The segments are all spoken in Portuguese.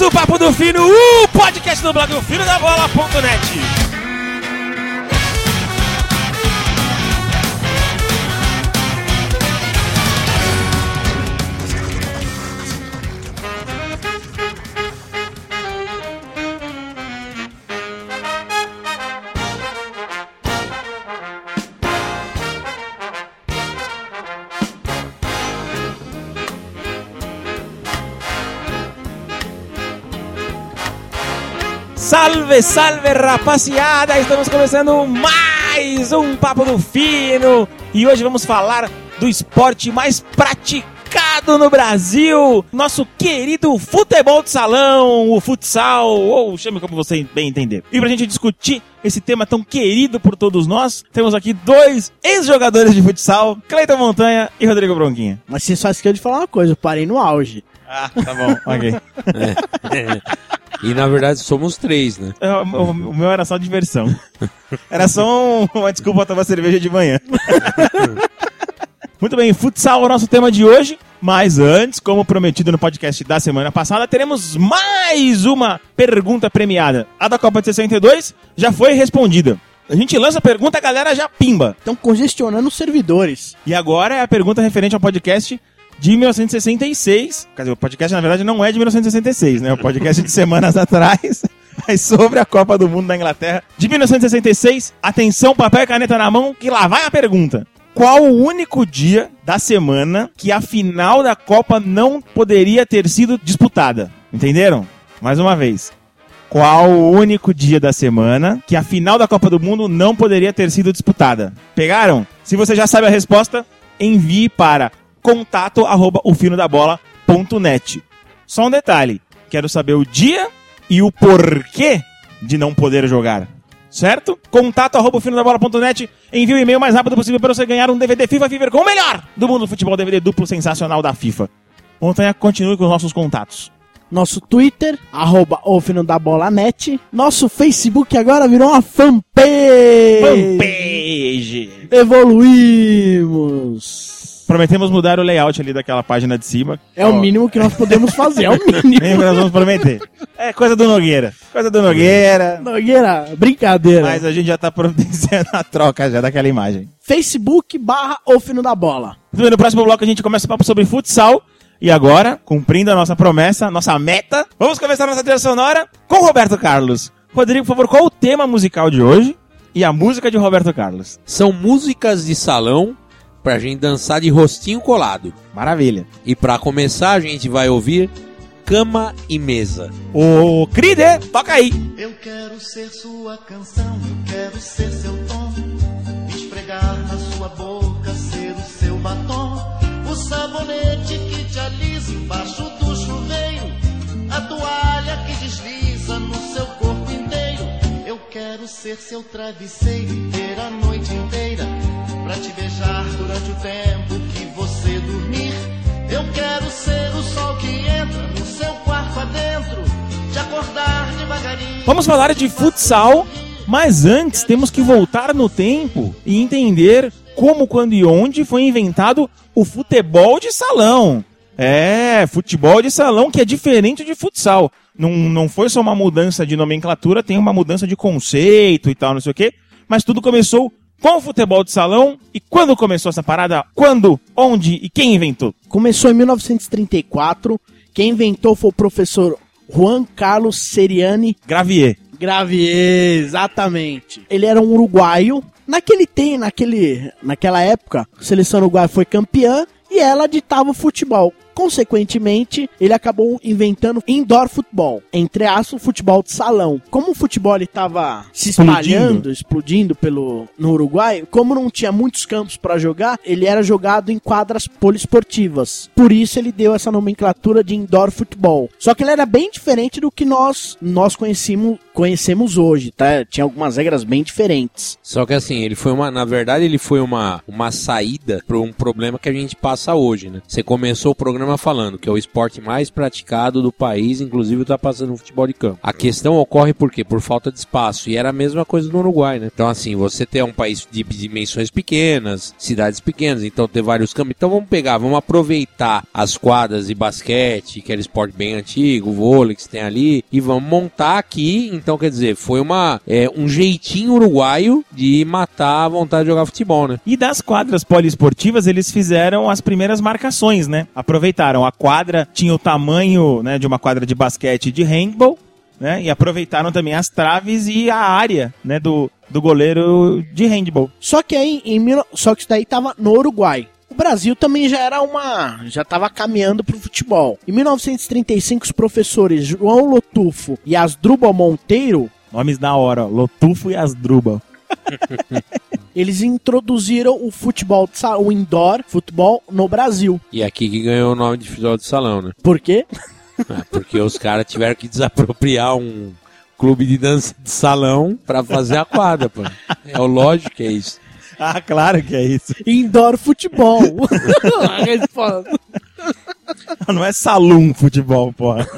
o Papo do Fino, o podcast do blog FinoDaBola.net. Salve, salve, rapaziada! Estamos começando mais um Papo do Fino e hoje vamos falar do esporte mais praticado no Brasil, nosso querido futebol de salão, o futsal, ou chame como você bem entender. E pra gente discutir esse tema tão querido por todos nós, temos aqui dois ex-jogadores de futsal, Cleiton Montanha e Rodrigo Bronquinha. Mas você só esqueceu de falar uma coisa, eu parei no auge. Ah, tá bom, ok. E na verdade somos três, né? O meu era só diversão. Era só uma desculpa pra tomar cerveja de manhã. Muito bem, futsal é o nosso tema de hoje. Mas antes, como prometido no podcast da semana passada, teremos mais uma pergunta premiada. A da Copa de 62 já foi respondida. A gente lança a pergunta, a galera já pimba. Estão congestionando os servidores. E agora é a pergunta referente ao podcast de 1966, quer dizer, o podcast na verdade não é de 1966, né? O podcast de semanas atrás, mas sobre a Copa do Mundo da Inglaterra de 1966. Atenção, papel e caneta na mão, que lá vai a pergunta. Qual o único dia da semana que a final da Copa não poderia ter sido disputada? Entenderam? Mais uma vez. Qual o único dia da semana que a final da Copa do Mundo não poderia ter sido disputada? Pegaram? Se você já sabe a resposta, envie para contato@ofinodabola.net. Só um detalhe, quero saber o dia e o porquê de não poder jogar, certo? Contato@ofinodabola.net. Envie o e-mail mais rápido possível para você ganhar um DVD FIFA Fever com o melhor do mundo do futebol, DVD duplo sensacional da FIFA. Montanha, continue com os nossos contatos. Nosso Twitter, @ofinodabola.net. Nosso Facebook agora virou uma fanpage. Evoluímos. Prometemos mudar o layout ali daquela página de cima. É o mínimo que nós podemos fazer, é o mínimo. Nem nós vamos prometer. É coisa do Nogueira. Coisa do Nogueira. Nogueira, brincadeira. Mas a gente já tá providenciando a troca já daquela imagem. Facebook/ofinodabola. No próximo bloco a gente começa o papo sobre futsal. E agora, cumprindo a nossa promessa, nossa meta, vamos começar nossa trilha sonora com Roberto Carlos. Rodrigo, por favor, qual o tema musical de hoje e a música de Roberto Carlos? São músicas de salão pra gente dançar de rostinho colado. Maravilha. E pra começar a gente vai ouvir Cama e Mesa. Ô, Cride, toca aí. Eu quero ser sua canção, eu quero ser seu tom, esfregar na sua boca, ser o seu batom, o sabonete que te alisa embaixo do chuveiro, a toalha que desliza no seu corpo inteiro. Eu quero ser seu travesseiro e ter a noite inteira pra te beijar durante o tempo que você dormir. Eu quero ser o sol que entra no seu quarto adentro, te acordar devagarinho. Vamos falar de futsal, mas antes temos que voltar no tempo e entender como, quando e onde foi inventado o futebol de salão. É, futebol de salão que é diferente de futsal. Não foi só uma mudança de nomenclatura, tem uma mudança de conceito e tal, não sei o quê, mas tudo começou com o futebol de salão. E quando começou essa parada? Quando, onde e quem inventou? Começou em 1934. Quem inventou foi o professor Juan Carlos Seriani Gravier, exatamente. Ele era um uruguaio. Naquela época, a seleção uruguaia foi campeã e ela ditava o futebol. Consequentemente, ele acabou inventando indoor futebol, entre aspas, futebol de salão. Como o futebol estava se espalhando, explodindo no Uruguai, como não tinha muitos campos para jogar, ele era jogado em quadras poliesportivas. Por isso ele deu essa nomenclatura de indoor futebol. Só que ele era bem diferente do que nós conhecemos hoje, tá? Tinha algumas regras bem diferentes. Só que assim, ele foi uma saída para um problema que a gente passa hoje, né? Você começou o programa Kahneman falando que é o esporte mais praticado do país, inclusive tá passando no futebol de campo. A questão ocorre por quê? Por falta de espaço. E era a mesma coisa no Uruguai, né? Então, assim, você tem um país de dimensões pequenas, cidades pequenas, então ter vários campos. Então vamos aproveitar as quadras de basquete, que era esporte bem antigo, o vôlei que você tem ali, e vamos montar aqui. Então, quer dizer, foi um jeitinho uruguaio de matar a vontade de jogar futebol, né? E das quadras poliesportivas, eles fizeram as primeiras marcações, né? Aproveitaram a quadra, tinha o tamanho, né, de uma quadra de basquete e de handball, né? E aproveitaram também as traves e a área, né, do goleiro de handball. Só que aí, só que isso daí tava no Uruguai. O Brasil também já estava caminhando pro futebol. Em 1935, os professores João Lotufo e Asdrubal Monteiro, Nomes da hora, ó. Lotufo e Asdrubal. eles introduziram o futebol, o indoor futebol no Brasil. E aqui que ganhou o nome de futebol de salão, né? Por quê? Porque os caras tiveram que desapropriar um clube de dança de salão pra fazer a quadra, pô. É o lógico que é isso. Ah, claro que é isso. Indoor futebol. A resposta. Não é salão futebol, porra.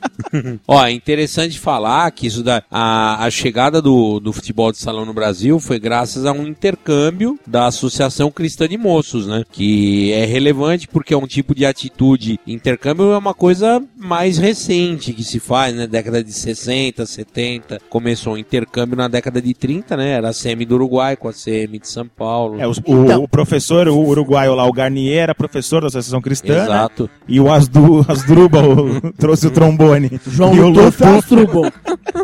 Ó, é interessante falar que a chegada do futebol de salão no Brasil foi graças a um intercâmbio da Associação Cristã de Moços, né? Que é relevante porque é um tipo de atitude. Intercâmbio é uma coisa mais recente que se faz, né? Década de 60, 70. Começou o intercâmbio na década de 30, né? Era a CM do Uruguai com a CM de São Paulo. O professor, o uruguaio lá, o Garnier, era professor da Associação Cristã. Exato. Né? E o Asdrubal trouxe o trombone. João Lotufo e Asdrubal.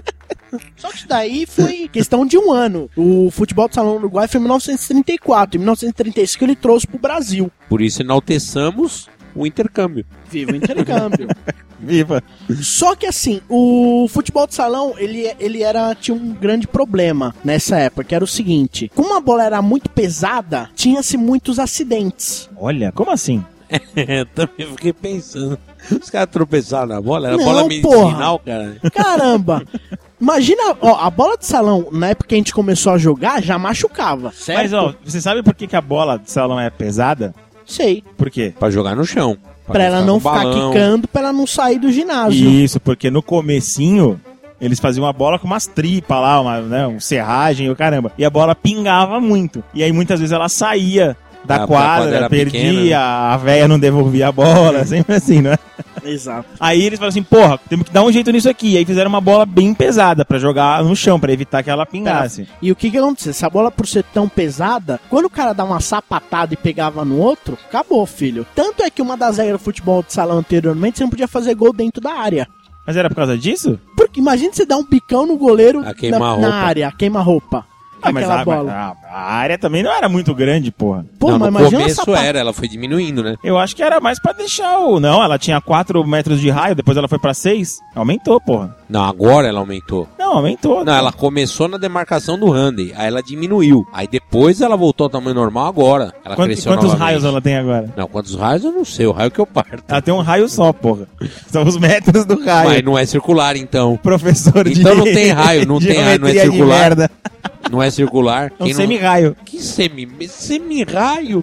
Só que isso daí foi questão de um ano. O futebol de salão no Uruguai foi em 1934. Em 1935 ele trouxe pro Brasil. Por isso enalteçamos o intercâmbio. Viva o intercâmbio. Viva. Só que assim, o futebol de salão, tinha um grande problema nessa época, que era o seguinte: como a bola era muito pesada, tinha-se muitos acidentes. Olha, como assim? Também fiquei pensando. Os caras tropeçaram na bola? Era Não, bola medicinal, porra. cara. Caramba! Imagina, ó, a bola de salão, na época que a gente começou a jogar, já machucava, certo? Mas, ó, você sabe por que a bola de salão é pesada? Sei. Por quê? Pra jogar no chão. Pra ela não ficar quicando, pra ela não sair do ginásio. Isso, porque no comecinho eles faziam uma bola com umas tripas lá, um serragem e o caramba. E a bola pingava muito. E aí muitas vezes ela saía da quadra, perdia, pequena, né? A véia não devolvia a bola, sempre assim, não é? Exato. Aí eles falaram assim, porra, temos que dar um jeito nisso aqui. E aí fizeram uma bola bem pesada pra jogar no chão, pra evitar que ela pingasse. E o que aconteceu? Essa bola, por ser tão pesada, quando o cara dava uma sapatada e pegava no outro, acabou, filho. Tanto é que uma das regras do futebol de salão anteriormente, você não podia fazer gol dentro da área. Mas era por causa disso? Porque imagina você dar um bicão no goleiro na área, queima-roupa. Mas a área também não era muito grande, porra. Pô, não, mas no imagina começo ela foi diminuindo, né? Eu acho que era mais pra deixar Não, ela tinha 4 metros de raio, depois ela foi pra 6. Aumentou, porra. Não, agora ela aumentou. Não, aumentou. Não, ela começou na demarcação do handy, aí ela diminuiu. Aí depois ela voltou ao tamanho normal agora. Ela cresceu quantos novamente. raios ela tem agora? Não, quantos raios eu não sei, o raio que eu parto. Ela tem um raio só, porra. São os metros do raio. Mas não é circular, então. Professor de... Então não tem raio, não tem raio, não é circular. Não é circular. É um semi-raio. Que semi-raio?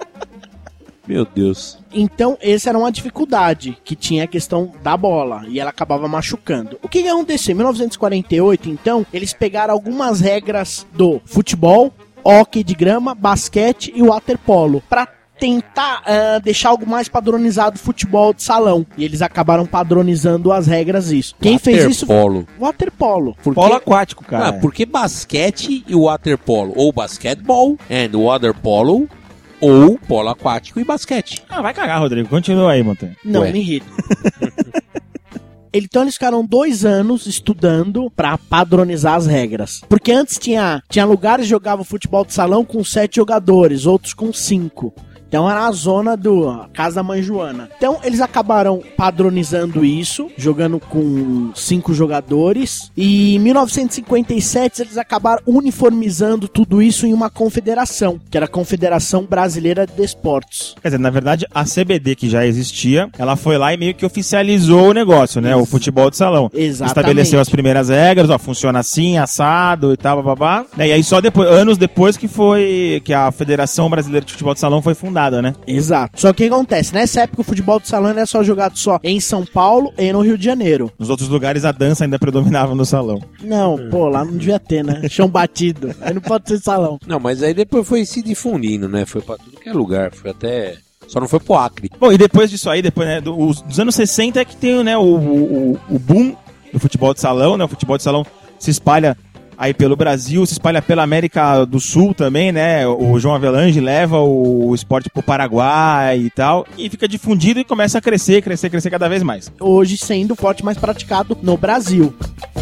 Meu Deus. Então, essa era uma dificuldade, que tinha a questão da bola, e ela acabava machucando. O que aconteceu? Em 1948, então, eles pegaram algumas regras do futebol, hóquei de grama, basquete e waterpolo, pra tentar deixar algo mais padronizado do futebol de salão. E eles acabaram padronizando as regras isso. Quem fez isso? Waterpolo. Polo aquático, cara. Porque basquete e waterpolo, ou basquetebol and waterpolo, ou polo aquático e basquete. Ah, vai cagar, Rodrigo. Continua aí, Montanha. Não, me irrita. Então eles ficaram 2 anos estudando pra padronizar as regras. Porque antes tinha lugares que jogavam futebol de salão com 7 jogadores, outros com 5. Então era a zona do Casa da Mãe Joana. Então eles acabaram padronizando isso, jogando com 5 jogadores. E em 1957 eles acabaram uniformizando tudo isso em uma confederação, que era a Confederação Brasileira de Desportos. Quer dizer, na verdade, a CBD, que já existia, ela foi lá e meio que oficializou o negócio, né? O futebol de salão. Exatamente. Estabeleceu as primeiras regras, ó, funciona assim, assado e tal, bababá. E aí só depois, anos depois que a Federação Brasileira de Futebol de Salão foi fundada. nada, né? Exato. Só que o que acontece? Nessa época o futebol de salão era só jogado só em São Paulo e no Rio de Janeiro. Nos outros lugares a dança ainda predominava no salão. Não, pô, lá não devia ter, né? Chão batido. Aí não pode ser salão. Não, mas aí depois foi se difundindo, né? Foi pra tudo que é lugar, foi até... Só não foi pro Acre. Bom, e depois disso aí, depois, né, dos anos 60 é que tem, né, o boom do futebol de salão, né? O futebol de salão se espalha aí pelo Brasil, se espalha pela América do Sul também, né? O João Avelange leva o esporte pro Paraguai e tal, e fica difundido e começa a crescer cada vez mais. Hoje sendo o esporte mais praticado no Brasil.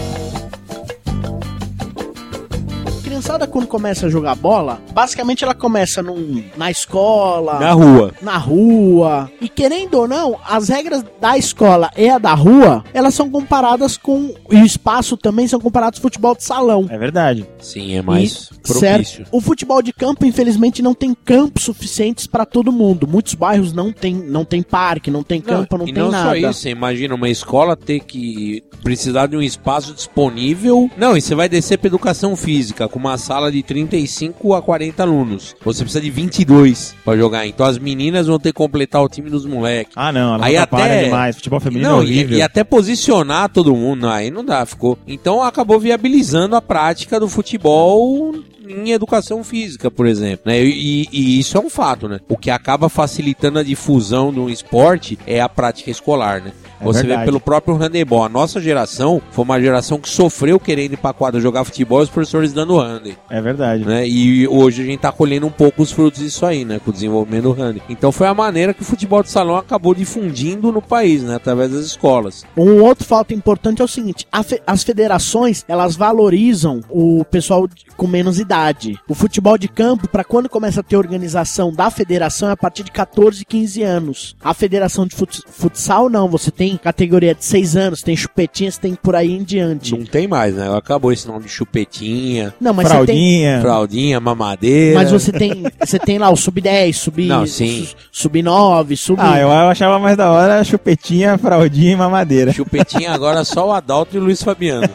A criançada, quando começa a jogar bola, basicamente ela começa na escola, Na rua. E querendo ou não, as regras da escola e a da rua, elas são comparadas com... E o espaço também são comparados ao futebol de salão. É verdade. Sim, é mais propício. Certo. O futebol de campo, infelizmente, não tem campos suficientes pra todo mundo. Muitos bairros não tem parque, não tem campo, não tem nada. E não só isso, você imagina uma escola ter que precisar de um espaço disponível. Não, e você vai descer pra educação física com uma sala de 35 a 40 alunos. Você precisa de 22 pra jogar. Então as meninas vão ter que completar o time dos moleques. Ah, não, ela aí não até demais. Futebol feminino não, é horrível. E até posicionar todo mundo. Não, aí não dá, ficou. Então acabou viabilizando a prática do futebol em educação física, por exemplo, né? E isso é um fato, né? O que acaba facilitando a difusão de um esporte é a prática escolar, né? Você vê pelo próprio handebol. A nossa geração foi uma geração que sofreu querendo ir pra quadra jogar futebol e os professores dando handebol. É verdade. Né? E hoje a gente tá colhendo um pouco os frutos disso aí, né? Com o desenvolvimento do handebol. Então foi a maneira que o futebol de salão acabou difundindo no país, né? Através das escolas. Um outro fato importante é o seguinte: as federações, elas valorizam o pessoal com menos idade. O futebol de campo, pra quando começa a ter organização da federação, é a partir de 14, 15 anos. A federação de futsal, não. Você tem categoria de 6 anos, tem chupetinhas, tem por aí em diante. Não tem mais, né? Acabou esse nome de chupetinha. Não, mas fraldinha. Fraldinha, mamadeira. Mas você tem lá o sub-10, sub-9, Ah, eu achava mais da hora chupetinha, fraldinha e mamadeira. Chupetinha agora só o Adalto e o Luiz Fabiano.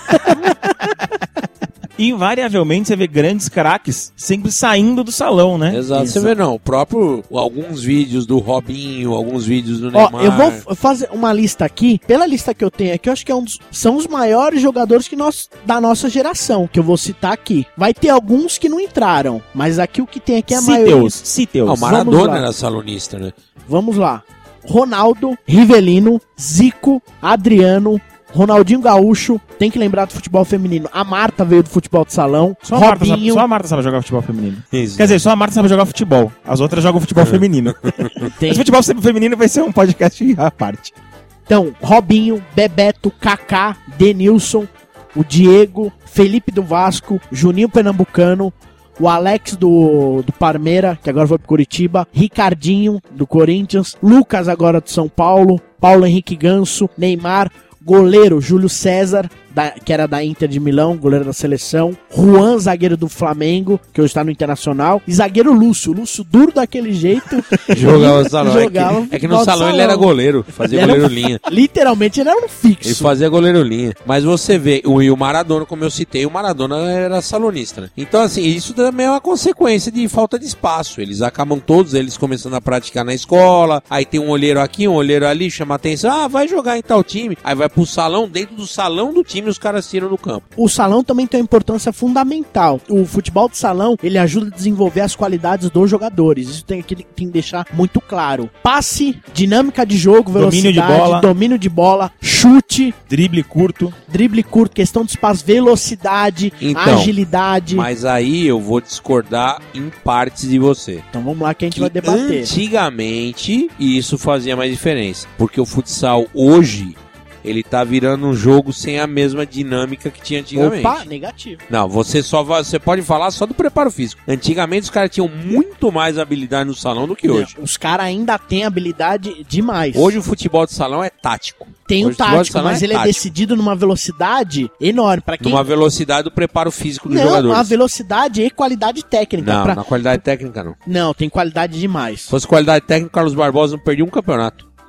Invariavelmente você vê grandes craques sempre saindo do salão, né? Exato. Isso. Você vê, não, alguns vídeos do Robinho, alguns vídeos do Ó, Neymar. eu vou fazer uma lista aqui. Pela lista que eu tenho aqui, eu acho que são os maiores jogadores da nossa geração, que eu vou citar aqui. Vai ter alguns que não entraram, mas aqui o que tem aqui é a maioria. Citeus. O Maradona era salonista, né? Vamos lá. Ronaldo, Rivelino, Zico, Adriano, Ronaldinho Gaúcho, tem que lembrar do futebol feminino. A Marta veio do futebol de salão. Só Robinho. a Marta sabe jogar futebol feminino. Isso. Quer dizer, só a Marta sabe jogar futebol. As outras jogam futebol feminino. Tem. Mas futebol feminino vai ser um podcast à parte. Então, Robinho, Bebeto, Kaká, Denilson, o Diego, Felipe do Vasco, Juninho Pernambucano, o Alex do Parmeira, que agora foi pro Curitiba, Ricardinho do Corinthians, Lucas agora do São Paulo, Paulo Henrique Ganso, Neymar, goleiro Júlio César, que era da Inter de Milão, goleiro da seleção, Juan, zagueiro do Flamengo, que hoje está no Internacional, e zagueiro Lúcio duro daquele jeito. Jogava no salão. Jogava é que no salão ele era goleiro, fazia goleiro linha. Literalmente ele era um fixo. Ele fazia goleiro linha. Mas você vê, o Maradona, como eu citei, o Maradona era salonista, né? Então, assim, isso também é uma consequência de falta de espaço. Eles acabam todos eles começando a praticar na escola, aí tem um olheiro aqui, um olheiro ali, chama atenção, vai jogar em tal time, aí vai pro salão, dentro do salão do time os caras tiram no campo. O salão também tem uma importância fundamental. O futebol de salão, ele ajuda a desenvolver as qualidades dos jogadores. Isso tem que deixar muito claro. Passe, dinâmica de jogo, velocidade, domínio de bola, chute, drible curto, questão de espaço, velocidade, agilidade. Mas aí eu vou discordar em partes de você. Então vamos lá que a gente vai debater. Antigamente, isso fazia mais diferença. Porque o futsal hoje, ele tá virando um jogo sem a mesma dinâmica que tinha antigamente. Opa, negativo. Não, você pode falar só do preparo físico. Antigamente os caras tinham muito mais habilidade no salão do que hoje. Os caras ainda têm habilidade demais. Hoje o futebol de salão é tático. Tem hoje o tático, mas ele é decidido numa velocidade enorme. Numa velocidade do preparo físico dos jogadores. Não, a velocidade e qualidade técnica. Não, na qualidade técnica não. Não, tem qualidade demais. Se fosse qualidade técnica, o Carlos Barbosa não perdia um campeonato.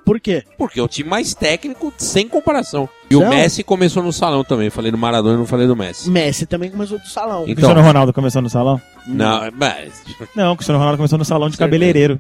Por quê? Porque é o time mais técnico sem comparação. E Não. o Messi começou no salão também. Falei do Maradona e não falei do Messi. Messi também começou do salão. O Então, Cristiano Ronaldo começou no salão? não, mas... Não, o Cristiano Ronaldo começou no salão de Certeza. cabeleireiro.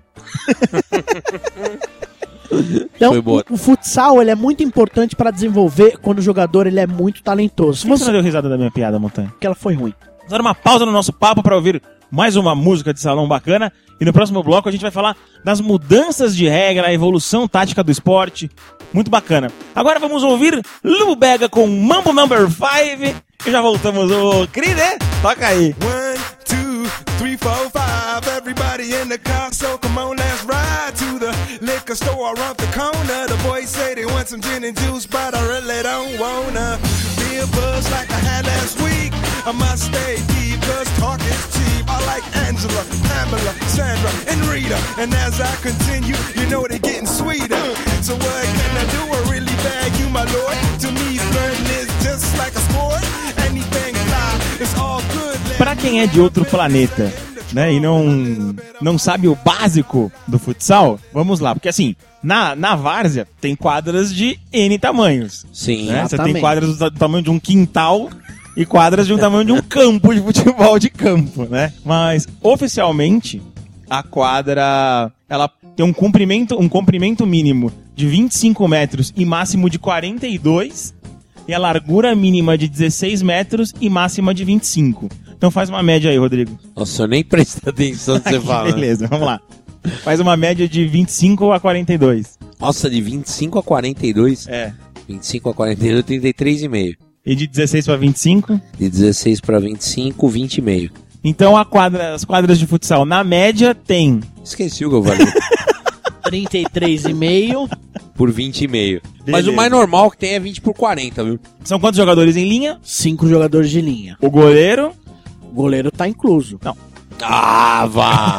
Então, Foi boa. o futsal ele é muito importante pra desenvolver quando o jogador ele é muito talentoso. Se Por que você você... não deu risada da minha piada, Montanha? Porque ela foi ruim. Vamos dar uma pausa no nosso papo para ouvir mais uma música de salão bacana. E no próximo bloco a gente vai falar das mudanças de regra, a evolução tática do esporte. Muito bacana. Agora vamos ouvir Lu Bega com Mambo Number 5. E já voltamos. Ô, Cri, né? Toca aí. 1, 2, 3, 4, 5. Everybody in the car, so come on, let's ride to the liquor store around the corner. The boys say they want some gin and juice, but I really don't wanna be a buzz like I had last week. I must stay deep, cause talk is cheap. I like Angela, Pamela, Sandra, and Rita. And as I continue, you know they're getting sweeter. So what can I do? I really bag you, my lord. To me, flirting is just like a sport. Anything fly, it's all good. Pra quem é de outro planeta, né, e não sabe o básico do futsal, vamos lá. Porque assim, na várzea tem quadras de N tamanhos. Sim. Né? Você tem Exatamente. quadras do tamanho de um quintal e quadras de um tamanho de um campo de futebol de campo, né? Mas, oficialmente, a quadra, ela tem um comprimento mínimo de 25 metros e máximo de 42, e a largura mínima de 16 metros e máxima de 25. Então faz uma média aí, Rodrigo. Nossa, eu nem prestei atenção no que você fala. Beleza, vamos lá. Faz uma média de 25 a 42. Nossa, de 25 a 42? É. 25 a 42, 33,5. E de 16 para 25? De 16 para 25, 20,5. Então as quadras de futsal, na média, tem... Esqueci o que eu falei. 33,5. Por 20,5. Mas Beleza. o mais normal que tem é 20 por 40, viu? São quantos jogadores em linha? 5 jogadores de linha. O goleiro... O goleiro tá incluso. Ah, vá!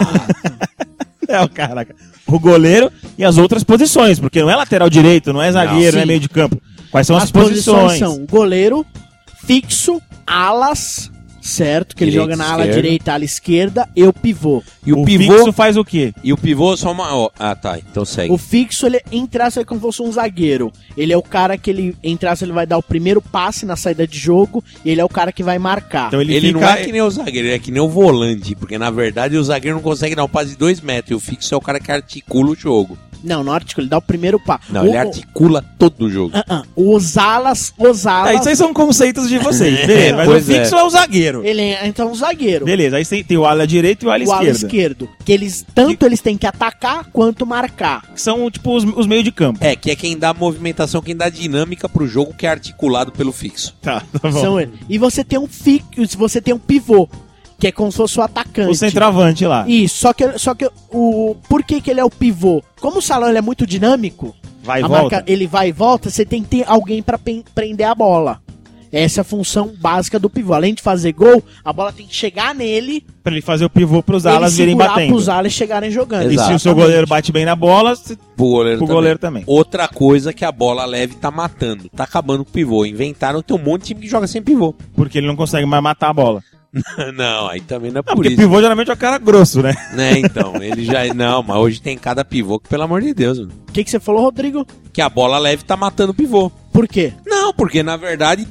Caraca. O goleiro e as outras posições, porque não é lateral direito, não é zagueiro, Não, não é sim. meio de campo. Quais são as posições posições? são goleiro, fixo, alas, certo? Que ele Direita, joga na ala esquerda. direita, ala esquerda, e o pivô. E o O pivô... fixo faz o quê? E o pivô só uma... ó, ah, tá. Então segue. O fixo, ele entrasse é como se fosse um zagueiro. Ele é o cara que ele entrasse, ele vai dar o primeiro passe na saída de jogo, e ele é o cara que vai marcar. Então Ele fica... não é que nem o zagueiro, ele é que nem o volante. Porque, na verdade, o zagueiro não consegue dar um passe de 2 metros. E o fixo é o cara que articula o jogo. Não articula, ele dá o primeiro passe. Não, ele articula todo o jogo. Os alas... Ah, isso aí são conceitos de vocês, beleza. Mas o Pois é. fixo é o zagueiro. Ele é, então, o zagueiro. Beleza, aí tem o ala direito e o ala O ala esquerda. esquerdo. Que eles, tanto eles têm que atacar, quanto marcar. Que são, tipo, os meios de campo. É, que é quem dá movimentação, quem dá dinâmica pro jogo que é articulado pelo fixo. Tá bom. São eles. E você tem um fixo, você tem um pivô, que é como se fosse o atacante. O centroavante lá. Isso, só que o por que ele é o pivô? Como o salão ele é muito dinâmico, Vai e volta. ele vai e volta, você tem que ter alguém pra prender a bola. Essa é a função básica do pivô. Além de fazer gol, a bola tem que chegar nele, Pra ele fazer o pivô pros ele alas virem segurar batendo. pros alas chegarem jogando. E se o seu Exatamente. goleiro bate bem na bola, Pro goleiro, pro goleiro também. Outra coisa que a bola leve tá matando. Tá acabando com o pivô. Inventaram, tem um monte de time que joga sem pivô. Porque ele não consegue mais matar a bola. Não, aí também não é Não, por porque isso. pivô geralmente é o cara grosso, né? Né, então, ele já... Não, mas hoje tem cada pivô que, pelo amor de Deus, mano, O que você falou, Rodrigo? que a bola leve tá matando o pivô. Por quê? Não, porque na verdade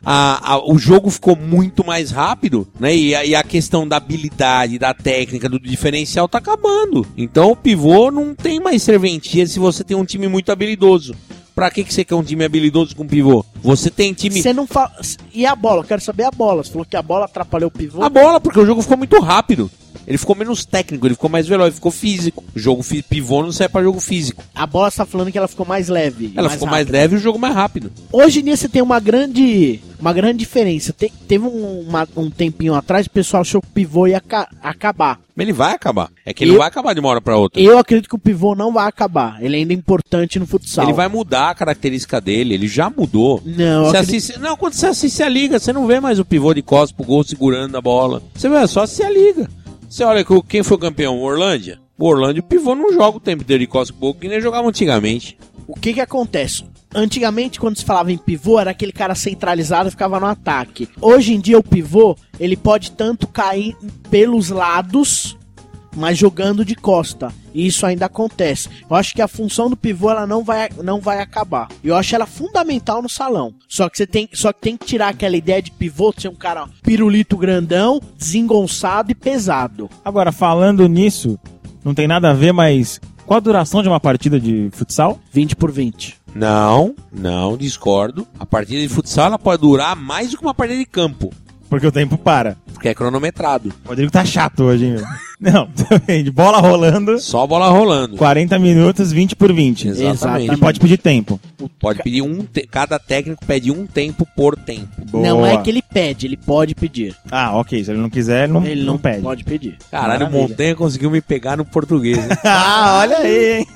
o jogo ficou muito mais rápido, né? E a questão da habilidade, da técnica, do diferencial tá acabando. Então o pivô não tem mais serventia se você tem um time muito habilidoso. Pra que você quer um time habilidoso com pivô? Você tem time... Você não fala. E a bola? Eu quero saber a bola. Você falou que a bola atrapalhou o pivô. A bola, porque o jogo ficou muito rápido. Ele ficou menos técnico, ele ficou mais veloz, ele ficou físico. O jogo pivô não serve pra jogo físico. A bola você tá falando que ela ficou mais leve. Ela ficou mais rápida. leve e o jogo mais rápido. Hoje em dia você tem uma grande diferença. Teve um tempinho atrás, o pessoal achou que o pivô ia acabar. Mas ele vai acabar. É que ele Eu- não vai acabar de uma hora pra outra. Eu acredito que o pivô não vai acabar. Ele ainda é importante no futsal. Ele vai mudar a característica dele, ele já mudou. Não, Você eu acredito- assiste, não, quando você assiste a liga, você não vê mais o pivô de costas pro gol segurando a bola. Você vê, é só assistir a liga. Você olha que quem foi campeão? O Orlândia? O Orlândia, o pivô não joga o tempo inteiro de costas pro gol, que nem jogava antigamente. O que acontece? Antigamente, quando se falava em pivô, era aquele cara centralizado e ficava no ataque. Hoje em dia, o pivô, ele pode tanto cair pelos lados, mas jogando de costa. E isso ainda acontece. Eu acho que a função do pivô ela não vai acabar. Eu acho ela fundamental no salão. Só que tem que tirar aquela ideia de pivô ser um cara pirulito grandão, desengonçado e pesado. Agora, falando nisso, não tem nada a ver, mas qual a duração de uma partida de futsal? 20 por 20. Não, discordo. A partida de futsal ela pode durar mais do que uma partida de campo. Porque o tempo para. Porque é cronometrado. O Rodrigo tá chato hoje, hein, meu? Não, também, de bola rolando, Só bola rolando. 40 minutos, 20 por 20. Exatamente. E pode pedir tempo. Pode pedir cada técnico pede um tempo por tempo. Boa. Não é que ele pede, ele pode pedir. Ah, ok. Se ele não quiser, ele não pede. Pode pedir. Caralho, o Maravilha. Montanha conseguiu me pegar no português, hein? Ah, olha aí, hein?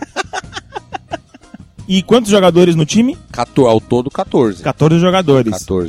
E quantos jogadores no time? Ao todo, 14. 14 jogadores. 14.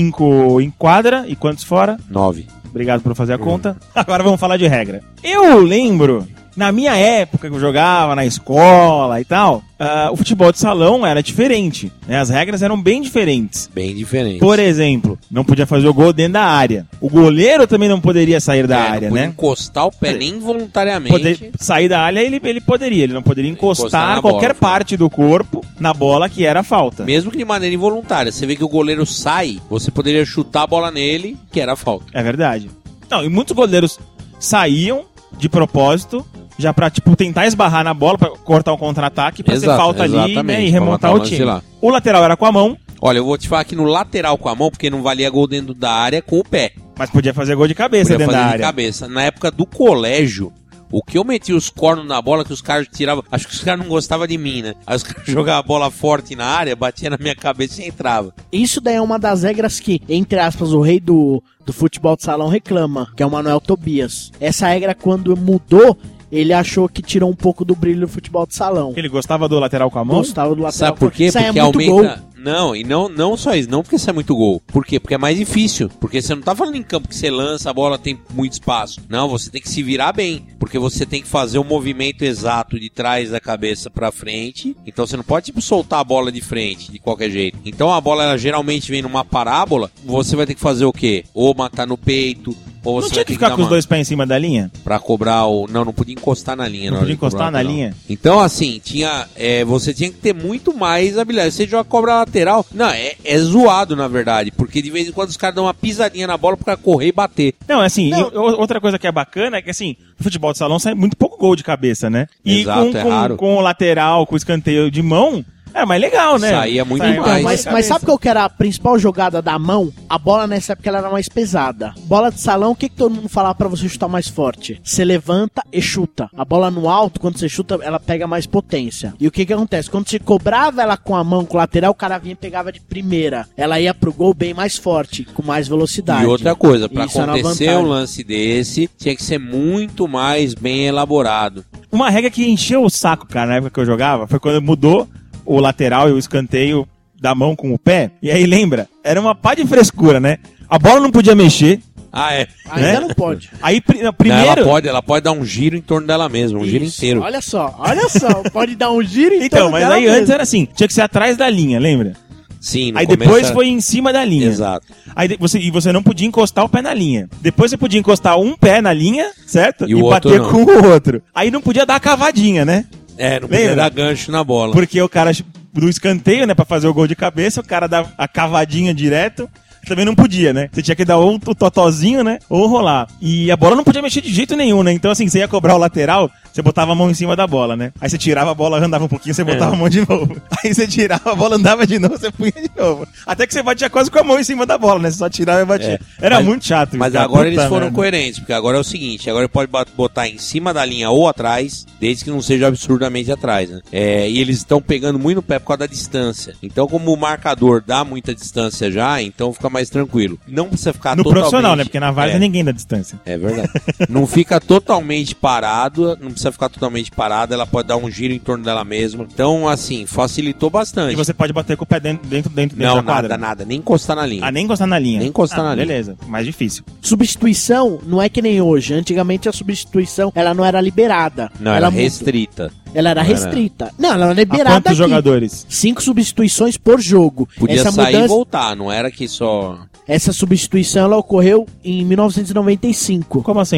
5 em quadra e quantos fora? 9. Obrigado por fazer a conta. Agora vamos falar de regra. Eu lembro, na minha época que eu jogava na escola e tal, o futebol de salão era diferente, né? As regras eram bem diferentes. Bem diferente. Por exemplo, não podia fazer o gol dentro da área. O goleiro também não poderia sair da área, não podia né? encostar o pé nem voluntariamente. Sair da área ele poderia, ele não poderia encostar na qualquer bola, parte do corpo na bola que era falta. Mesmo que de maneira involuntária. Você vê que o goleiro sai, você poderia chutar a bola nele, que era falta. É verdade. Não, e muitos goleiros saíam de propósito, já pra, tentar esbarrar na bola, pra cortar um contra-ataque, pra ser falta ali, né, e remontar o time. Lá. O lateral era com a mão, Olha, eu vou te falar que no lateral com a mão, porque não valia gol dentro da área com o pé. mas podia fazer gol de cabeça Podia dentro fazer da de área. cabeça. Na época do colégio, o que eu metia os cornos na bola, que os caras tiravam... Acho que os caras não gostavam de mim, né? Aí os caras jogavam a bola forte na área, batia na minha cabeça e entrava. Isso daí é uma das regras que, entre aspas, o rei do futebol de salão reclama, que é o Manuel Tobias. Essa regra, quando mudou, ele achou que tirou um pouco do brilho do futebol de salão. Ele gostava do lateral com a mão? Gostava do lateral. Sabe por quê? Isso aí Porque é muito aumenta... gol. Não, e não só isso, não porque isso é muito gol. Por quê? Porque é mais difícil. Porque você não tá falando em campo que você lança, a bola tem muito espaço. Não, você tem que se virar bem. Porque você tem que fazer o movimento exato de trás da cabeça pra frente. Então você não pode, soltar a bola de frente, de qualquer jeito. Então a bola, ela geralmente vem numa parábola. Você vai ter que fazer o quê? Ou matar no peito, ou você Não tinha vai que ter ficar dar com os uma... dois pés em cima da linha? Pra cobrar o... Não podia encostar na linha. Não podia encostar na linha? Então, assim, você tinha que ter muito mais habilidade. Você joga cobra lateral... Não, é zoado, na verdade. Porque de vez em quando os caras dão uma pisadinha na bola pra correr e bater. Não, assim, outra coisa que é bacana é que, assim, no futebol de salão sai muito pouco gol de cabeça, né? E Exato, é raro. com o lateral, com o escanteio de mão... É mais legal, né? Saía muito Saía mais. Mas sabe qual que era a principal jogada da mão? A bola nessa época ela era mais pesada. Bola de salão, o que todo mundo falava pra você chutar mais forte? Você levanta e chuta. A bola no alto, quando você chuta, ela pega mais potência. E o que acontece? Quando você cobrava ela com a mão, com o lateral, o cara vinha e pegava de primeira. Ela ia pro gol bem mais forte, com mais velocidade. E outra coisa, pra Isso era uma acontecer vantagem. um lance desse, tinha que ser muito mais bem elaborado. Uma regra que encheu o saco, cara, na época que eu jogava, foi quando mudou o lateral e o escanteio da mão com o pé. E aí, lembra? Era uma pá de frescura, né? A bola não podia mexer. Ah, é? Ainda né? não pode. Aí, Não, primeiro... ela pode dar um giro em torno dela mesma, um giro Isso. inteiro. Olha só. Pode dar um giro em Então, torno mas dela aí mesmo. antes era assim, tinha que ser atrás da linha, lembra? Sim, no Aí começo depois era- foi em cima da linha. Exato. Aí você não podia encostar o pé na linha. Depois você podia encostar um pé na linha, certo? E o outro bater não. com o outro. Aí não podia dar a cavadinha, né? É, não podia Lembra? dar gancho na bola. Porque o cara do escanteio, né, pra fazer o gol de cabeça, o cara dá a cavadinha direto. Também não podia, né? Você tinha que dar ou o totozinho, né? Ou rolar. E a bola não podia mexer de jeito nenhum, né? Então, assim, você ia cobrar o lateral, você botava a mão em cima da bola, né? Aí você tirava a bola, andava um pouquinho, você botava a mão de novo. Aí você tirava a bola, andava de novo, você punha de novo. Até que você batia quase com a mão em cima da bola, né? Você só tirava e batia. Era Mas- muito chato isso, Mas cara. agora Puta eles foram merda. coerentes, porque agora é o seguinte, agora ele pode botar em cima da linha ou atrás, desde que não seja absurdamente atrás, né? E eles estão pegando muito no pé por causa da distância. Então, como o marcador dá muita distância já, então fica mais tranquilo. Não precisa ficar No totalmente... profissional, né? Porque na várzea ninguém dá distância. É verdade. Não fica totalmente parado, não precisa ficar totalmente parada, ela pode dar um giro em torno dela mesma. Então, assim, facilitou bastante. E você pode bater com o pé dentro Não, da quadra. nada, nem encostar na linha. Ah, nem encostar na linha. Nem encostar na linha. Beleza, mais difícil. Substituição não é que nem hoje. Antigamente a substituição ela não era liberada. Não, ela era mudou. restrita. Ela era Não era- restrita. Não, ela era A liberada quantos aqui. jogadores? 5 substituições por jogo. Podia Essa sair e mudança, voltar, não era que só... essa substituição ela ocorreu em 1995. Como assim?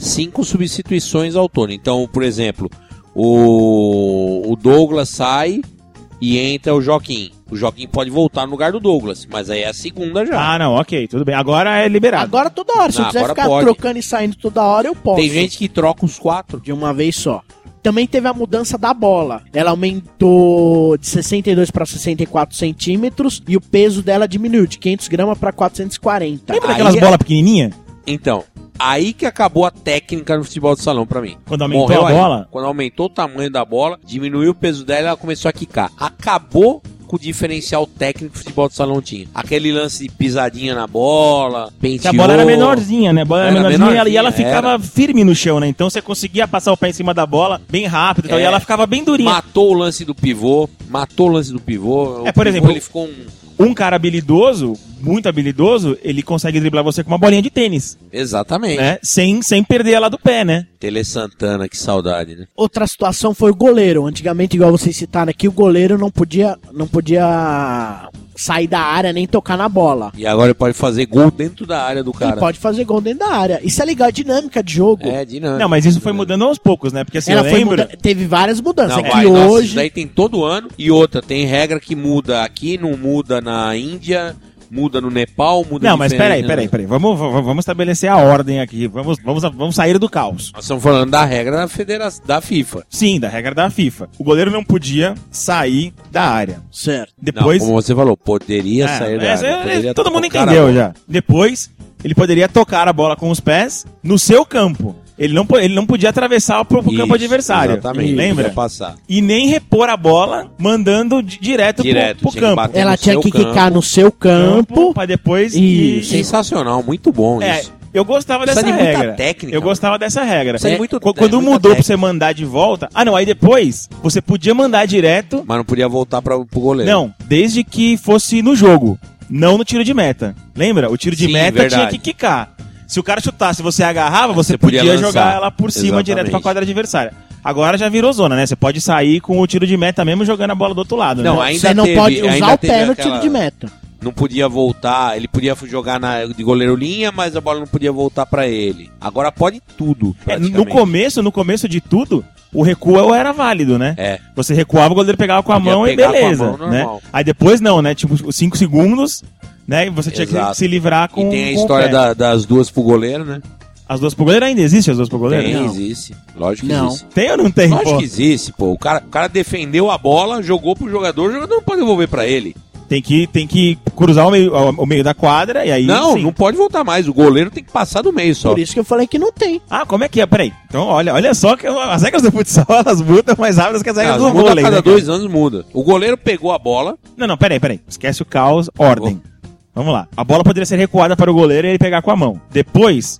5 substituições ao turno. Então, por exemplo, o Douglas sai e entra o Joaquim. O Joaquim pode voltar no lugar do Douglas, mas aí é a segunda já. Ah, não, ok, tudo bem. Agora é liberado. Agora toda hora. Se eu Não, quiser agora ficar pode. trocando e saindo toda hora, eu posso. Tem gente que troca os 4. De uma vez só. Também teve a mudança da bola. Ela aumentou de 62 para 64 centímetros e o peso dela diminuiu de 500 gramas para 440. Lembra Aí daquelas é- bolas pequenininhas? Então, aí que acabou a técnica no futebol de salão pra mim. Quando aumentou Morreu a aí. bola? Quando aumentou o tamanho da bola, diminuiu o peso dela e ela começou a quicar. Acabou com o diferencial técnico que o futebol de salão tinha. Aquele lance de pisadinha na bola, Que penteou. a bola era menorzinha, né? A bola era Era menorzinha e ela menorzinha, ficava firme no chão, né? Então você conseguia passar o pé em cima da bola bem rápido e tal, É. e ela ficava bem durinha. Matou o lance do pivô. O É, por pivô, exemplo, ele ficou Um cara habilidoso, muito habilidoso, ele consegue driblar você com uma bolinha de tênis, Exatamente. né? Sem perder ela do pé, né? Tele Santana, que saudade, né? Outra situação foi o goleiro. Antigamente, igual vocês citaram aqui, o goleiro não podia sair da área nem tocar na bola. E agora ele pode fazer gol dentro da área do cara. Ele pode fazer gol dentro da área. Isso é legal, é dinâmica de jogo. É, dinâmico. Não, mas isso foi mudando aos poucos, né? Porque assim, Ela eu foi lembro... teve várias mudanças. Não, É vai, que nossa, hoje isso daí tem todo ano. E outra, tem regra que muda aqui, não muda na Índia, muda no Nepal, muda Não, mas diferente, peraí. Vamos estabelecer a ordem aqui. Vamos sair do caos. Nós estamos falando da regra da FIFA. Sim, da regra da FIFA. O goleiro não podia sair da área. certo. Depois... Não, como você falou, poderia sair da área. Poderia todo mundo tocar a entendeu bola. já. Depois, ele poderia tocar a bola com os pés no seu campo. Ele não podia atravessar pro campo Isso, adversário. Exatamente. Lembra? Podia passar. E nem repor a bola mandando direto pro tinha que campo. bater Ela no tinha seu que campo. quicar no seu campo. Pra depois... Isso. Sensacional, muito bom É, isso. eu gostava Precisa dessa de muita regra. técnica, Eu mano. gostava dessa regra. Precisa de muito- Quando muita mudou pra técnica. você mandar de volta... Ah, não, aí depois você podia mandar direto... Mas não podia voltar pro goleiro. Não, desde que fosse no jogo, não no tiro de meta. Lembra? O tiro de Sim, meta verdade. tinha que quicar. Se o cara chutasse e você agarrava, você Você podia podia lançar. jogar ela por cima Exatamente. direto pra quadra adversária. Agora já virou zona, né? Você pode sair com o tiro de meta mesmo jogando a bola do outro lado, Não, né? ainda Você não teve- pode usar ainda o pé teve no aquela- tiro de meta. Não podia voltar, ele podia jogar de goleiro linha, mas a bola não podia voltar pra ele. Agora pode tudo, É, praticamente. no começo de tudo, o recuo era válido, né? É. Você recuava, o goleiro pegava com a Podia mão e pegar com a beleza, mão, né? normal. Aí depois não, né? Tipo, os 5 segundos, né? E você tinha que Exato. se livrar com E tem a com o história pé. das duas pro goleiro, né? As duas pro goleiro ainda existe, as duas pro goleiro? Tem, Não. existe. Lógico que Não. existe. Tem ou não tem? Lógico pô? que existe, pô. O cara defendeu a bola, jogou pro jogador, o jogador não pode devolver pra ele. Tem que cruzar o meio da quadra e aí. Não, sim. não pode voltar mais. O goleiro tem que passar do meio só. Por isso que eu falei que não tem. Ah, como é que é? Peraí. Então, olha só que as regras do futsal, elas mudam mais rápidas que as regras Não, do muda vôlei. a cada né, cara? 2 anos muda. O goleiro pegou a bola. Não, peraí. Esquece o caos, ordem. Vamos lá. A bola poderia ser recuada para o goleiro e ele pegar com a mão. Depois,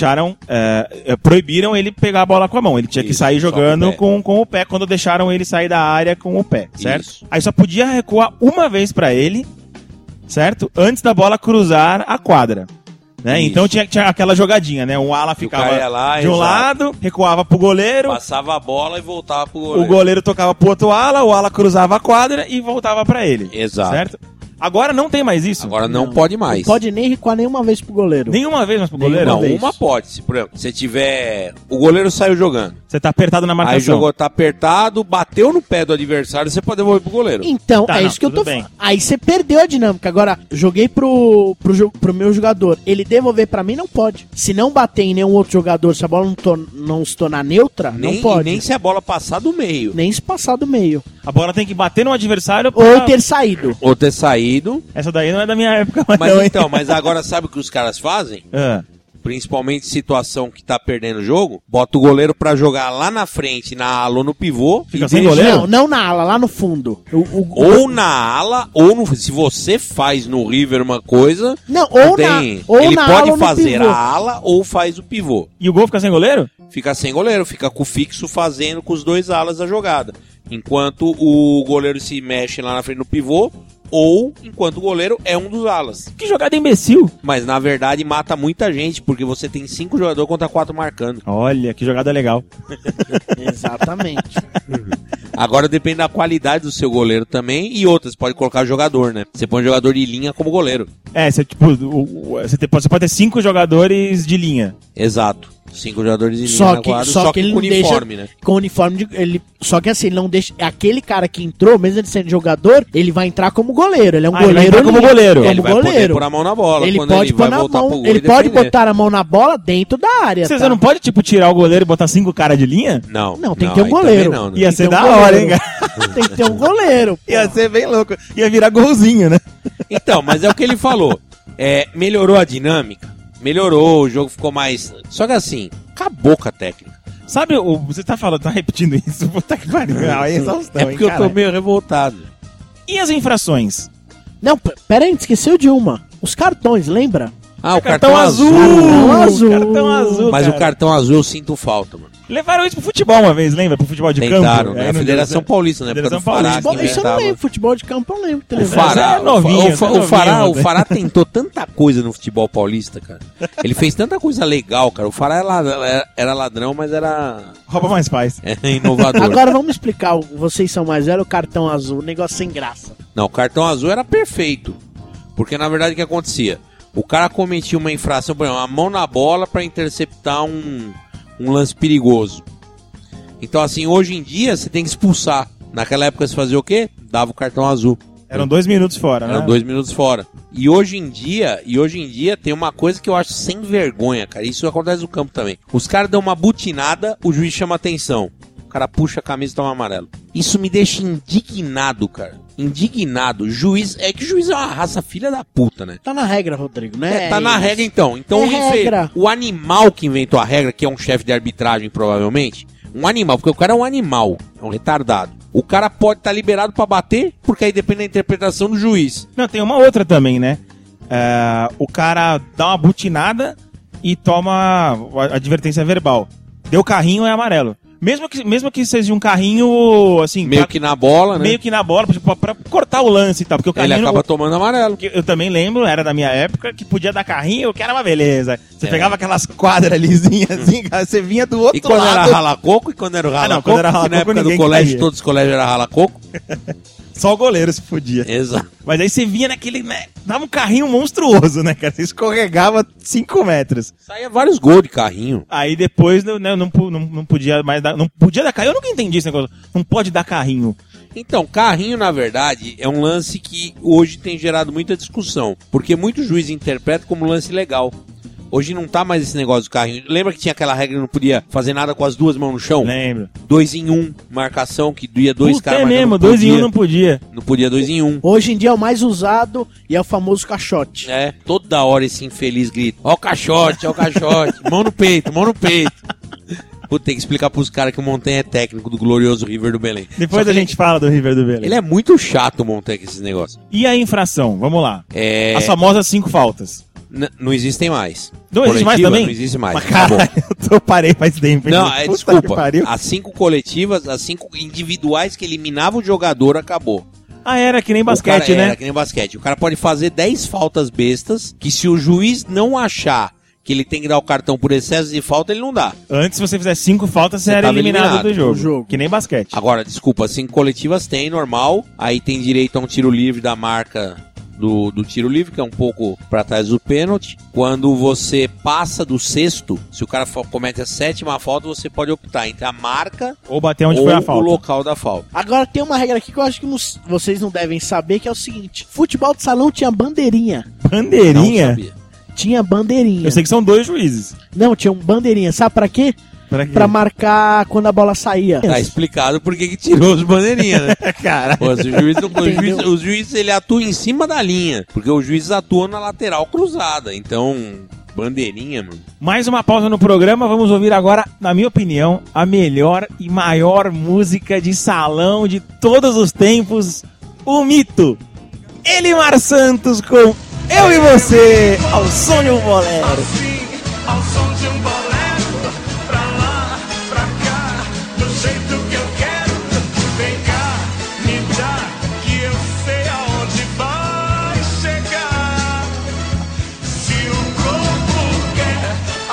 proibiram ele pegar a bola com a mão. Ele tinha que Isso, sair só jogando com com o pé quando deixaram ele sair da área com o pé, certo? Isso. Aí só podia recuar uma vez para ele, certo? Antes da bola cruzar a quadra. Né? Isso. Então tinha aquela jogadinha, né? Um ala Que o ficava cara ia lá, de um exato. lado, recuava pro goleiro, Passava a bola e voltava pro o goleiro. goleiro tocava pro outro ala, o ala cruzava a quadra e voltava pra ele. Exato. Certo? Agora não tem mais isso. Agora não pode mais. Não pode nem recuar nenhuma vez pro goleiro. Nenhuma vez mais pro Nenhuma goleiro. Não, vez. uma pode. Se, por exemplo, você tiver... O goleiro saiu jogando. Você tá apertado na Aí marcação. jogou, tá apertado, bateu no pé do adversário, você pode devolver pro goleiro. Então, Tá, é não, isso que eu tudo tô bem. falando. Aí você perdeu a dinâmica. Agora, joguei pro meu jogador. Ele devolver pra mim, não pode. Se não bater em nenhum outro jogador, se a bola não se tornar neutra, não pode. Nem se a bola passar do meio. Nem se passar do meio. A bola tem que bater no adversário Ou ter saído. Ou ter saído. Essa daí não é da minha época, Mas não, hein? então, mas agora sabe o que os caras fazem? Ah, Principalmente situação que tá perdendo o jogo, bota o goleiro pra jogar lá na frente, na ala ou no pivô. Fica e sem deixa- goleiro? Não na ala, lá no fundo. Ou na ala, ou no, se você faz no River uma coisa, Não, ou tem, ou ele na pode ala ou no fazer pivô. a ala ou faz o pivô. E o gol fica sem goleiro? Fica sem goleiro, fica com o fixo fazendo com os dois alas a jogada. Enquanto o goleiro se mexe lá na frente no pivô, ou enquanto o goleiro é um dos alas. Que jogada imbecil. Mas na verdade mata muita gente, porque você tem 5 jogadores contra 4 marcando. Olha, que jogada legal. Exatamente. Agora depende da qualidade do seu goleiro também e outras, pode colocar jogador, né? Você põe jogador de linha como goleiro. É, você, tipo, você pode ter 5 jogadores de linha. Exato. 5 jogadores de linha Só na que, quadra, só que ele com não uniforme, deixa, né? com uniforme só que assim, ele não deixa. Aquele cara que entrou, mesmo ele sendo jogador, ele vai entrar como goleiro. Ele é um ele vai goleiro. entrar como livre, goleiro. Ele vai poder pôr a mão na bola Ele quando pode ele pôr vai na voltar pro mão. gol Ele e pode defender. botar a mão na bola dentro da área. Você tá? não pode, tipo, tirar o goleiro e botar 5 caras de linha? Não, Tem que ter um aí goleiro. também não, né? Ia Tem ser que ter da um hora, goleiro. hein, cara? Tem que ter um goleiro. Ia ser bem louco. Ia virar golzinho, né? Então, mas é o que ele falou. Melhorou a dinâmica, melhorou, o jogo ficou mais... Só que assim, acabou com a técnica. Sabe, você tá falando, tá repetindo isso? Puta que pariu. É exaustão, É porque eu tô meio revoltado. E as infrações? Não, pera aí, esqueceu de uma. Os cartões, lembra? Ah, o Cartão azul! Cartão azul. Cartão azul, Mas cara. o cartão azul eu sinto falta, mano. Levaram isso pro futebol uma vez, lembra? Pro futebol de Tentaram, campo. né? Aí A não Federação deu, Paulista, né? Federação Época do Fará, Paulista. que Isso eu não inventava. lembro. Futebol de campo eu lembro. O Fará, é novinho, o Fará tentou tanta coisa no futebol paulista, cara. Ele fez tanta coisa legal, cara. O Fará era ladrão, mas era Rouba mais paz. inovador. Agora vamos explicar. Vocês são mais velhos, o cartão azul, negócio sem graça. Não, o cartão azul era perfeito. Porque na verdade o que acontecia? O cara cometia uma infração, por exemplo, a mão na bola pra interceptar um lance perigoso. Então assim, hoje em dia você tem que expulsar. Naquela época você fazia o quê? Dava o cartão azul. Eram 2 minutos fora, né? Eram 2 minutos fora. E hoje em dia tem uma coisa que eu acho sem vergonha, cara. Isso acontece no campo também. Os caras dão uma butinada, o juiz chama atenção. O cara puxa a camisa e toma amarelo. Isso me deixa indignado, cara. Indignado. Juiz é uma raça filha da puta, né? Tá na regra, Rodrigo, né? Tá na regra então. Então É regra. o animal que inventou a regra, que é um chefe de arbitragem provavelmente, um animal, porque o cara é um animal, é um retardado. O cara pode estar liberado pra bater, porque aí depende da interpretação do juiz. Não, tem uma outra também, né? O cara dá uma butinada e toma a advertência verbal. Deu carrinho, é amarelo. Mesmo que seja um carrinho, assim... Meio que na bola, né? Meio que na bola, pra cortar o lance e tal. Porque o Ele carrinho... acaba tomando amarelo. Que eu também lembro, era da minha época, que podia dar carrinho, que era uma beleza. Você É. pegava aquelas quadras alizinhas assim, cara, você vinha do outro E quando lado. era rala-coco? E quando era o não, rala-coco? quando era Que na rala-coco, época do ninguém colégio, caía. todos os colégios eram rala-coco. Só o goleiro se podia. Exato. Mas aí você vinha naquele... Né, dava um carrinho monstruoso, né, cara? Você escorregava 5 metros. Saía vários gols de carrinho. Aí depois, né, não podia mais dar... Não podia dar carrinho? Eu nunca entendi esse negócio. Não pode dar carrinho. Então, carrinho, na verdade, é um lance que hoje tem gerado muita discussão. Porque muito juiz interpreta como lance legal. Hoje não tá mais esse negócio do carrinho. Lembra que tinha aquela regra que não podia fazer nada com as 2 mãos no chão? Lembro. 2 em 1, marcação, que ia 2 Puta, caras, é mas mesmo, não 2 em 1 podia. não podia. Não podia 2 em 1. Hoje em dia é o mais usado e é o famoso caixote. É, toda hora esse infeliz grita: ó o caixote, mão no peito, mão no peito. Puta, tem que explicar pros caras que o Montanha é técnico do glorioso River do Belém. Depois Só a que gente fala do River do Belém. ele é muito chato, o Montanha, com esses negócios. E a infração? Vamos lá. As É... famosas 5 faltas. Não existem mais. Não existe mais Coletiva, também? Não existe mais. Mas, Acabou. cara, eu parei faz tempo. hein? Não, Puta que desculpa. pariu. As 5 coletivas, as 5 individuais que eliminavam o jogador, acabou. Ah, era que nem O basquete, cara né? Era que nem basquete. O cara pode fazer 10 faltas bestas, que se o juiz não achar que ele tem que dar o cartão por excesso de falta, ele não dá. Antes, se você fizer 5 faltas, você Você era tava eliminado do eliminado jogo. Que nem basquete. Agora, desculpa, 5 coletivas tem, normal. Aí tem direito a um tiro livre da marca do tiro livre, que é um pouco pra trás do pênalti. Quando você passa do sexto, se o cara comete a 7ª falta, você pode optar entre a marca Ou bater onde ou foi a o falta. local da falta. Agora tem uma regra aqui que eu acho que vocês não devem saber, que é o seguinte: futebol de salão tinha bandeirinha. Não Bandeirinha? sabia. Tinha bandeirinha. Eu sei que são 2 juízes. Não, tinha um bandeirinha. Sabe pra quê? Pra quê? Pra marcar quando a bola saía. Tá explicado por que tirou os bandeirinhas, né? Cara. Pô, se o juiz ele atua em cima da linha, porque o juiz atua na lateral cruzada. Então, bandeirinha, mano. Mais uma pausa no programa. Vamos ouvir agora, na minha opinião, a melhor e maior música de salão de todos os tempos. O mito. Elimar Santos com Eu e Você, ao som de um bolero. Ao som de um bolero, pra lá, pra cá, do jeito que eu quero. Vem cá, me dá, que eu sei aonde vai chegar. Se o corpo quer,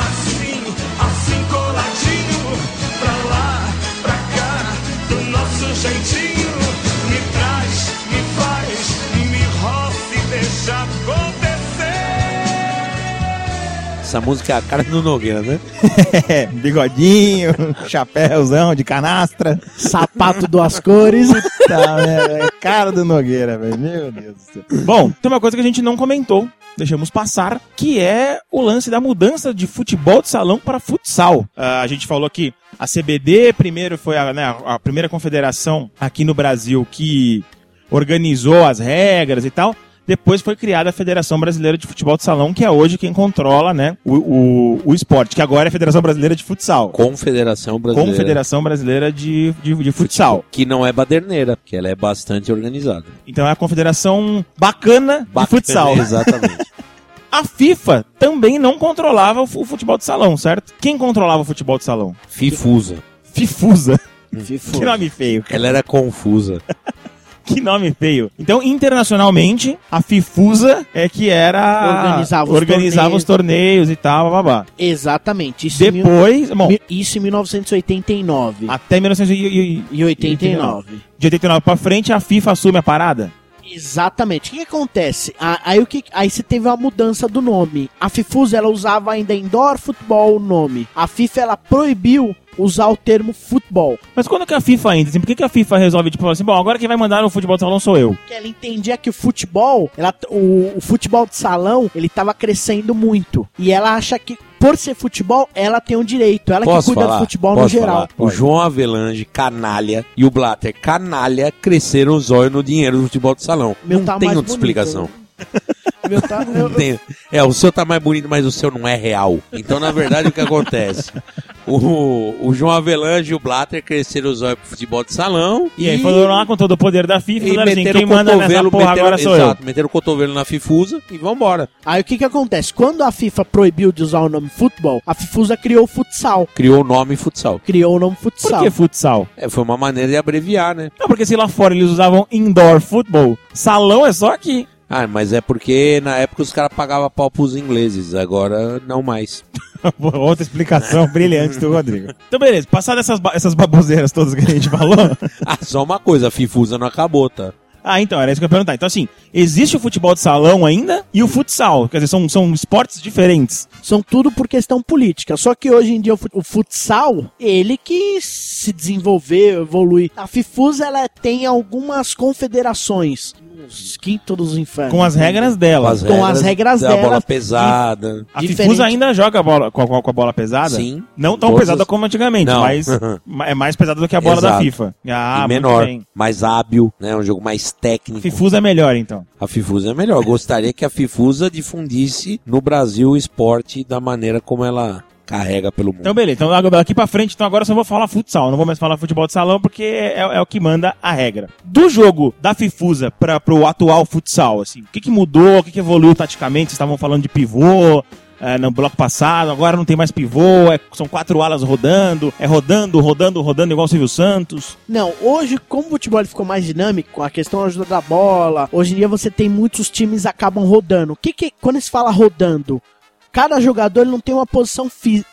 assim coladinho, pra lá, pra cá, do nosso jeitinho. Me traz, me faz, me roça e deixa acontecer. essa música é a cara do Nogueira, né? Bigodinho, chapéuzão de canastra. Sapato duas cores. Tá, é cara do Nogueira, velho. Meu Deus do céu. Bom, tem uma coisa que a gente não comentou, deixamos passar, que é o lance da mudança de futebol de salão para futsal. A gente falou que a CBD primeiro foi a primeira confederação aqui no Brasil que organizou as regras e tal. Depois foi criada a Federação Brasileira de Futebol de Salão, que é hoje quem controla, né, o esporte, que agora é a Federação Brasileira de Futsal. Confederação Brasileira de Futsal. Que não é baderneira, porque ela é bastante organizada. Então é a confederação bacana de futsal. Exatamente. A FIFA também não controlava o futebol de salão, certo? Quem controlava o futebol de salão? Fifusa. Fifusa. Que nome feio, cara. Ela era confusa. Que nome feio. Então, internacionalmente, a Fifusa é que era... Organizava os torneios e tal, babá. Exatamente. Isso Depois... Isso em 1989. Até 1989. De 89 pra frente, a FIFA assume a parada? Exatamente. O que acontece? Aí você teve uma mudança do nome. A Fifusa, ela usava ainda indoor futebol o nome. A FIFA, ela proibiu usar o termo futebol. Mas quando que a FIFA entra? Assim, por que a FIFA resolve, tipo assim, bom, agora quem vai mandar no futebol de salão sou eu? Porque ela entendia que o futebol, o futebol de salão, ele tava crescendo muito. E ela acha que, por ser futebol, ela tem um direito. Ela que cuida do futebol no geral. O João Avelange, canalha, e o Blatter, canalha, cresceram os olhos no dinheiro do futebol de salão. Não tem outra explicação. O seu tá mais bonito, mas o seu não é real. Então, na verdade, o que acontece? O João Avelange e o Blatter cresceram os olhos pro futebol de salão. E aí foram lá com todo o poder da FIFA e falaram assim, quem manda nessa porra agora sou eu. Meteram o cotovelo na Fifusa e vambora. Aí o que acontece? Quando a FIFA proibiu de usar o nome futebol, a Fifusa criou o futsal. Criou o nome futsal. Por que futsal? Foi uma maneira de abreviar, né? Não, porque se lá fora eles usavam indoor futebol, salão é só aqui. Ah, mas é porque na época os caras pagavam pau pros ingleses, agora não mais. Outra explicação brilhante do Rodrigo. Então beleza, passadas essas baboseiras todas que a gente falou... Só uma coisa, a Fifusa não acabou, tá? Então, era isso que eu ia perguntar. Então assim, existe o futebol de salão ainda e o futsal, quer dizer, são esportes diferentes. São tudo por questão política, só que hoje em dia o futsal, ele que se desenvolveu, evolui. A Fifusa, ela tem algumas confederações... Quinto dos infernos. Com as regras dela. Com as regras dela. A bola pesada. A Fifusa ainda joga a bola, com a bola pesada? Sim. Não tão pesada como antigamente, mas é mais pesada do que a bola da FIFA. E menor, mais hábil, né? Um jogo mais técnico. A Fifusa é melhor, então. A Fifusa é melhor. Gostaria que a Fifusa difundisse no Brasil o esporte da maneira como ela... carrega pelo mundo. Então beleza, então daqui pra frente, então agora eu só vou falar futsal, não vou mais falar futebol de salão porque é o que manda a regra. Do jogo da Fifusa pro atual futsal, assim, o que mudou, o que evoluiu taticamente? Vocês estavam falando de pivô no bloco passado, agora não tem mais pivô, são 4 alas rodando, rodando igual o Silvio Santos. Não, hoje como o futebol ficou mais dinâmico, a questão da ajuda da bola, hoje em dia você tem muitos times que acabam rodando. Quando se fala rodando, cada jogador ele não tem uma posição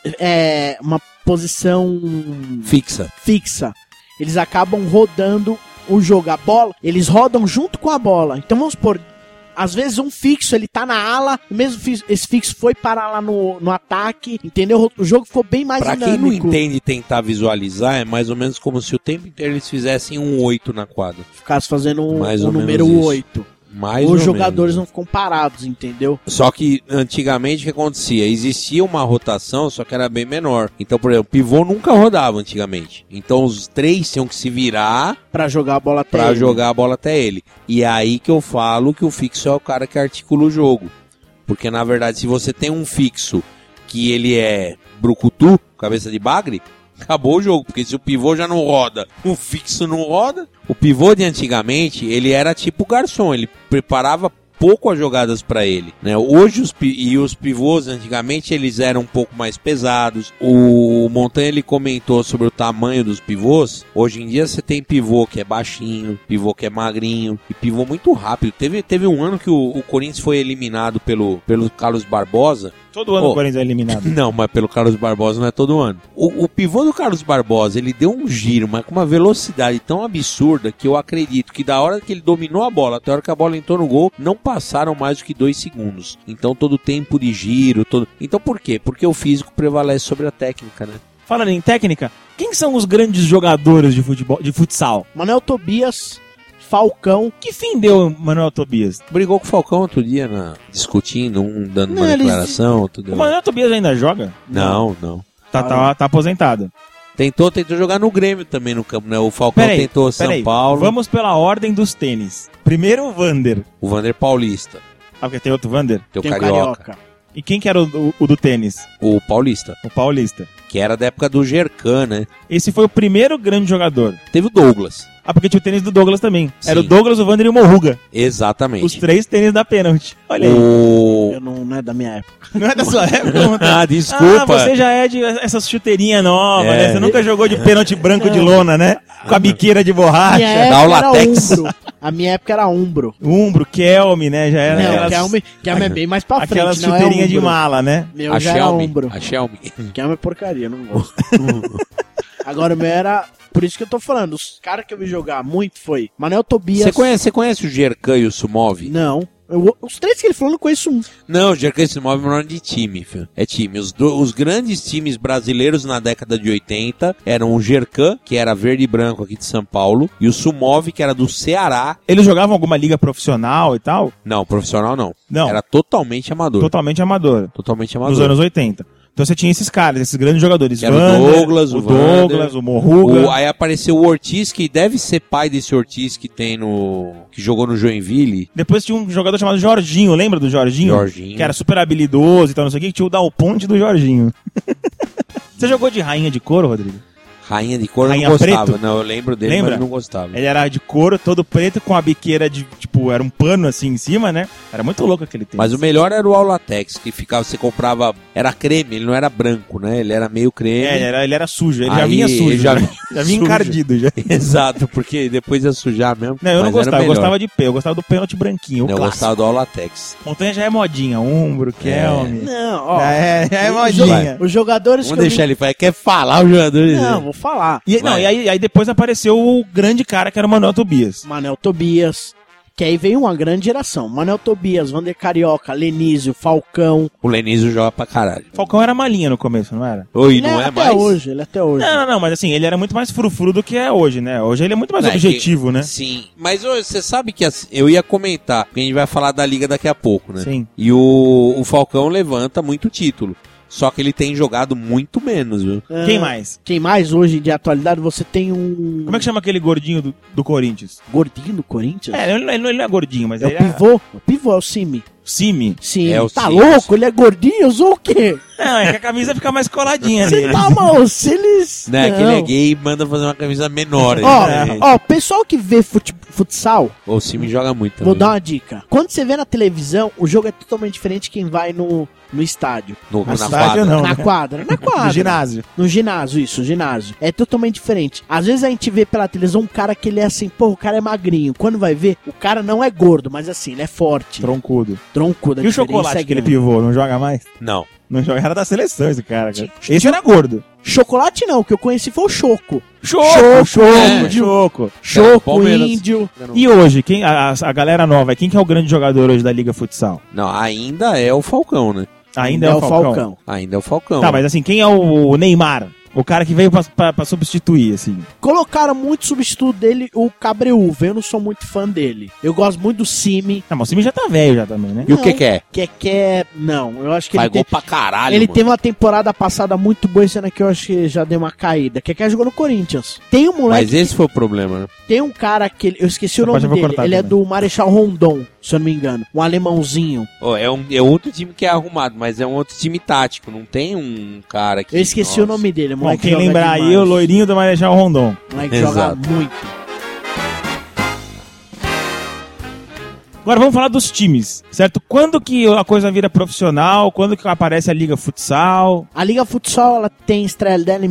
fixa. Eles acabam rodando o jogo. A bola, eles rodam junto com a bola. Então vamos supor, às vezes um fixo, ele tá na ala, mesmo esse fixo foi parar lá no ataque, entendeu? O jogo ficou bem mais dinâmico. Pra quem não entende e tentar visualizar, é mais ou menos como se o tempo inteiro eles fizessem um 8 na quadra. Ficasse fazendo um número 8. Os jogadores não ficam parados, entendeu? Só que antigamente o que acontecia? Existia uma rotação, só que era bem menor. Então, por exemplo, o pivô nunca rodava antigamente. Então os 3 tinham que se virar pra jogar a bola até ele. E é aí que eu falo que o fixo é o cara que articula o jogo. Porque na verdade, se você tem um fixo que ele é brucutu, cabeça de bagre, acabou o jogo, porque se o pivô já não roda, o fixo não roda. O pivô de antigamente, ele era tipo garçom, ele preparava pouco as jogadas para ele, né? Hoje os pivôs antigamente eles eram um pouco mais pesados. O Montanha ele comentou sobre o tamanho dos pivôs. Hoje em dia você tem pivô que é baixinho, pivô que é magrinho e pivô muito rápido. Teve um ano que o Corinthians foi eliminado pelo Carlos Barbosa, Todo ano o Corinthians é eliminado. Não, mas pelo Carlos Barbosa não é todo ano. O pivô do Carlos Barbosa, ele deu um giro, mas com uma velocidade tão absurda que eu acredito que da hora que ele dominou a bola até a hora que a bola entrou no gol, não passaram mais do que 2 segundos. Então todo o tempo de giro, Então por quê? Porque o físico prevalece sobre a técnica, né? Falando em técnica, quem são os grandes jogadores de futebol, de futsal? Manuel Tobias, Falcão. Que fim deu Manuel Tobias? Brigou com o Falcão outro dia, discutindo, um dando uma Não, eles- declaração, outro deu... O Manuel Tobias ainda joga? Não. Tá aposentado. Tentou jogar no Grêmio também no campo, né? O Falcão tentou São Paulo. Vamos pela ordem dos tênis. Primeiro o Vander. O Vander Paulista. Ah, porque tem outro Vander? Tem o Tem o Carioca. E quem que era o do tênis? O Paulista. O paulista. Que era da época do Gercan, né? Esse foi o primeiro grande jogador. Teve o Douglas. Ah, porque tinha o tênis do Douglas também. Sim. Era o Douglas, o Vander e o Morruga. Exatamente. Os 3 tênis da pênalti. Olha aí. Eu não é da minha época. Não é da sua época? Ah, desculpa. Ah, você já é de essas chuteirinhas novas, É. né? Você nunca jogou de pênalti branco de lona, né? Com a biqueira de borracha. Minha dá o época era latex. Umbro. A minha época era Umbro. Umbro, Kelme, né? Já era Não, Kelme é bem mais pra frente, aquelas não é chuteirinhas de Umbro. mala, né? Meu A já era Xiaomi. Umbro. A Xiaomi. Kelme é porcaria, eu não gosto. Agora o meu era... Por isso que eu tô falando, os caras que eu vi jogar muito foi Manuel Tobias... Você conhece o Gercan e o Sumov? Não. Os 3 que ele falou, eu não conheço um. Não, o Gercan e o Sumov é nome de time, filho. É time. Os grandes times brasileiros na década de 80 eram o Gercan, que era verde e branco aqui de São Paulo, e o Sumov, que era do Ceará. Eles jogavam alguma liga profissional e tal? Não, profissional não. Não. Era totalmente amador. Totalmente amador. Totalmente amador. Dos anos 80. Então você tinha esses caras, esses grandes jogadores. Que era Vander, o Douglas, o Vander, Douglas, o Morruga. Aí apareceu o Ortiz, que deve ser pai desse Ortiz que tem que jogou no Joinville. Depois tinha um jogador chamado Jorginho, lembra do Jorginho? Jorginho. Que era super habilidoso e tal, não sei o que tinha o Dal Ponte do Jorginho. Você jogou de rainha de couro, Rodrigo? Rainha de couro eu Rainha não gostava. preto? Não, eu lembro dele, Lembra? mas não gostava. Ele era de couro, todo preto, com a biqueira de, tipo, era um pano assim em cima, né? Era muito louco aquele tênis. Mas o melhor era o Aulatex, que ficava, você comprava, era creme, ele não era branco, né? Ele era meio creme. É, ele era sujo, ele já Aí, vinha sujo. ele já né? vinha já vinha sujo. encardido, já. Exato, porque depois ia sujar mesmo. Não, eu não mas era gostava, eu melhor. gostava de pé, eu gostava do pênalti branquinho, o Eu clássico. gostava do Aulatex. Montanha já é modinha, Umbro, Kelme. Não, ó. Já é os modinha. Os jogadores Vamos que eu deixar vi... ele falar. Quer falar o jogador? Não, vou falar. E, não, e aí depois apareceu o grande cara que era o Manuel Tobias. Manuel Tobias, que aí veio uma grande geração. Manuel Tobias, Vander Carioca, Lenísio, Falcão. O Lenísio joga pra caralho. Falcão era malinha no começo, não era? Oi, Ele não é é até mais? hoje, ele é até hoje. Não, mas assim, ele era muito mais frufru do que é hoje, né? Hoje ele é muito mais Não, é objetivo, que- né? Sim, mas ô, você sabe que eu ia comentar, porque a gente vai falar da Liga daqui a pouco, né? Sim. E o Falcão levanta muito título. Só que ele tem jogado muito menos, viu? Ah, Quem mais? Quem mais hoje de atualidade? Você tem um Como é que chama aquele gordinho do Corinthians? gordinho do Corinthians? É, ele não é gordinho, mas É ele o pivô. O pivô é o Simi. Simi. Sim, É o tá Simi. louco? Ele é gordinho? Usou o quê? Não, é que a camisa fica mais coladinha Você nele. tá mal? Se eles... Né? Que ele é gay e manda fazer uma camisa menor. Ó, né? ó, pessoal que vê futsal, O Simi joga muito também. vou dar uma dica. Quando você vê na televisão, o jogo é totalmente diferente de quem vai no estádio. Na estádio quadra. não. Na né? quadra, na quadra. No ginásio. No ginásio, isso, ginásio. É totalmente diferente. Às vezes a gente vê pela televisão um cara que ele é assim, pô, o cara é magrinho. Quando vai ver, o cara não é gordo, mas assim, ele é forte. Troncudo. Troncudo. a E o diferença chocolate, é aquele grande. pivô, não joga mais? Não. Não joga, era da seleção esse cara. Esse era gordo. Chocolate não, o que eu conheci foi o Choco. Choco, é. Choco. Choco, Palmeiras. índio. E hoje, quem a galera nova, quem que é o grande jogador hoje da Liga Futsal? Não, ainda é o Falcão, né? Ainda é o Falcão. Ainda é o Falcão. Tá, mas assim, quem é o Neymar? O cara que veio pra substituir, assim. Colocaram muito substituto dele, o Cabreuva. Eu não sou muito fã dele. Eu gosto muito do Simi. Não, mas o time já tá velho já também, né? E o que é? Não, eu acho que Faz ele gol tem... pra caralho, Ele mano. teve uma temporada passada muito boa, esse ano aqui eu acho que já deu uma caída. Que jogou no Corinthians. Tem um moleque, Mas esse foi o problema, né? tem um cara que eu esqueci o Essa parte nome eu vou dele. cortar Ele é também. do Marechal Rondon, se eu não me engano. Um alemãozinho. Ó, é outro time que é arrumado, mas é um outro time tático. Não tem um cara que... Eu esqueci o nome dele. O Bom, moleque quem joga lembrar aí, demais. o loirinho do Marechal Rondon. O moleque Exato. joga muito. Agora vamos falar dos times, certo? Quando que a coisa vira profissional? Quando que aparece a Liga Futsal? A Liga Futsal, ela tem estreia dela em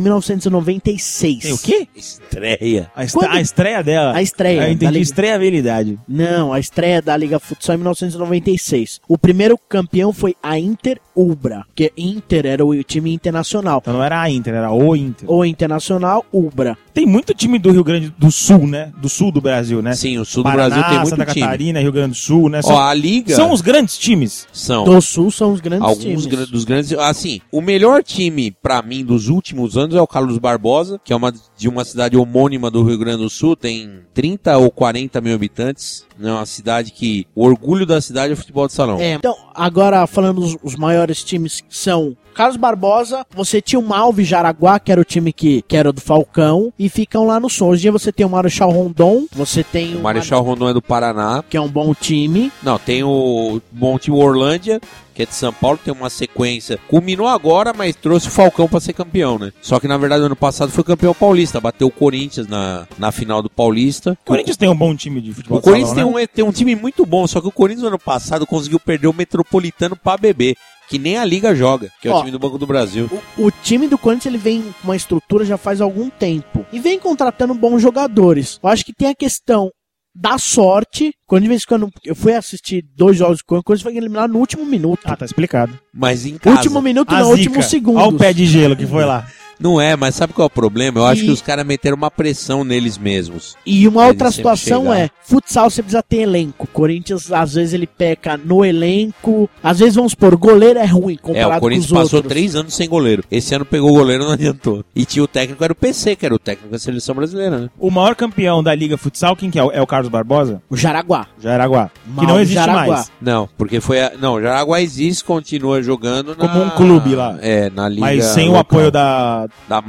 1996. Tem o quê? Estreia. A estreia dela. A estreia Eu da entendi, Liga. estreabilidade. Não, a estreia da Liga Futsal em 1996. O primeiro campeão foi a Inter Ubra, que Inter era o time internacional. Então não era a Inter, era o Inter. O Internacional Ubra. Tem muito time do Rio Grande do Sul, né? Do sul do Brasil, né? Sim, o sul do Paraná, Brasil tem muito Santa time. Catarina, Rio Grande do Sul, né? Ó, a Liga... São os grandes times. São. Do Sul são os grandes Alguns times. dos grandes... Assim, o melhor time, pra mim, dos últimos anos é o Carlos Barbosa, que é de uma cidade homônima do Rio Grande do Sul, tem 30 ou 40 mil habitantes. É uma cidade que... O orgulho da cidade é o futebol de salão. Então, agora falando os maiores times são Carlos Barbosa, você tinha o Malve Jaraguá, que era o time que era do Falcão, e ficam lá no Sul. Hoje em dia você tem o Marechal Rondon, você tem O Marechal Rondon é do Paraná. que é um bom time. Não, tem o bom time Orlândia, que é de São Paulo, tem uma sequência. Culminou agora, mas trouxe o Falcão pra ser campeão, né? Só que, na verdade, ano passado foi campeão paulista. Bateu o Corinthians na final do Paulista. O Corinthians tem um bom time de futebol. O Corinthians de salão, né? tem um time muito bom, só que o Corinthians, ano passado, conseguiu perder o Metropolitano pra beber. Que nem a Liga joga, que é o time do Banco do Brasil. O time do Corinthians, ele vem com uma estrutura já faz algum tempo. E vem contratando bons jogadores. Eu acho que tem a questão da sorte. Quando de vez em quando eu fui assistir 2 jogos do Corinthians, foi eliminado no último minuto. Ah, tá explicado. Mas em casa... Último minuto, A não, zica. último segundo. Olha o pé de gelo que foi lá. Não é, mas sabe qual é o problema? Eu acho E- que os caras meteram uma pressão neles mesmos. E uma outra Eles sempre situação chegaram. é, futsal você precisa ter elenco. Corinthians, às vezes, ele peca no elenco. Às vezes, vamos supor, goleiro é ruim comparado O Corinthians com os passou outros. 3 anos sem goleiro. Esse ano pegou o goleiro, não adiantou. E tinha o técnico, era o PC, que era o técnico da seleção brasileira, né? O maior campeão da Liga Futsal, quem que é? É o Carlos Barbosa? O Jaraguá. Jaraguá. Que Malve não existe Jaraguá. mais. Não, porque foi Não, Jaraguá existe, continua jogando Como um clube lá. É, na Liga Mas sem o local. apoio da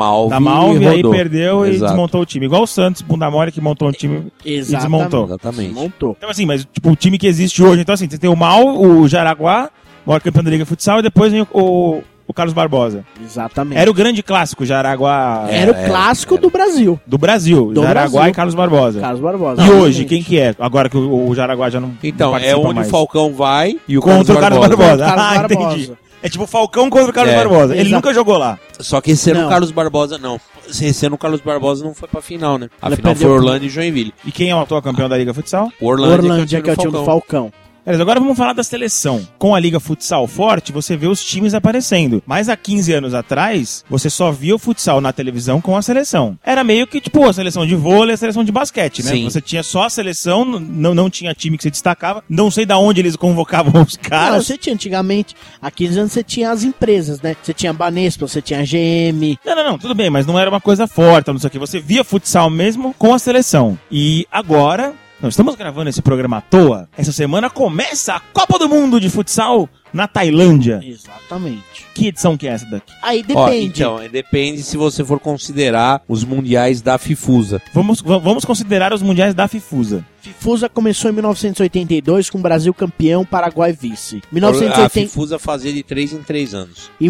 Malve, aí rodou. perdeu e Exato. desmontou o time. Igual o Santos, bunda mole, que montou um time e desmontou. Exatamente. Montou. Então assim, mas tipo, o time que existe hoje, então assim, você tem o Mal, o Jaraguá, o maior campeão da Liga Futsal, e depois vem o Carlos Barbosa. Exatamente. Era o grande clássico, Jaraguá Era o clássico do Brasil. do Brasil. Do Jaraguá Brasil. e Carlos Barbosa. Carlos Barbosa. E hoje, Exatamente. quem que é? Agora que o Jaraguá já não Então, não é participa onde mais. o Falcão vai e o Contra o Carlos Barbosa. Carlos Ah, Barbosa. entendi. É tipo o Falcão contra o Carlos É, Barbosa. Ele exato. nunca jogou lá. Só que esse ano Não. o Carlos Barbosa não. Esse ano o Carlos Barbosa não foi pra final, né? A Ele final perdeu foi pro- Orlândia e Joinville. E quem é o atual campeão da Liga Futsal? O Orlândia, Orlândia, que é o time do Falcão. Beleza, agora vamos falar da seleção. Com a Liga Futsal forte, você vê os times aparecendo. Mas há 15 anos atrás, você só via o futsal na televisão com a seleção. Era meio que tipo a seleção de vôlei e a seleção de basquete, né? Sim. Você tinha só a seleção, não tinha time que se destacava. Não sei da onde eles convocavam os Não, caras. você tinha antigamente, há 15 anos você tinha as empresas, né? Você tinha a Banespa, você tinha a GM. Não, tudo bem, mas não era uma coisa forte, não sei o que. Você via futsal mesmo com a seleção. E agora, nós estamos gravando esse programa à toa. Essa semana começa a Copa do Mundo de Futsal na Tailândia. Exatamente. Que edição que é essa daqui? Aí Ó, depende. então, depende se você for considerar os mundiais da FIFUSA. Vamos considerar os mundiais da FIFUSA. FIFUSA começou em 1982 com o Brasil campeão, Paraguai vice. A 1980... FIFUSA fazia de 3 em 3 anos. Em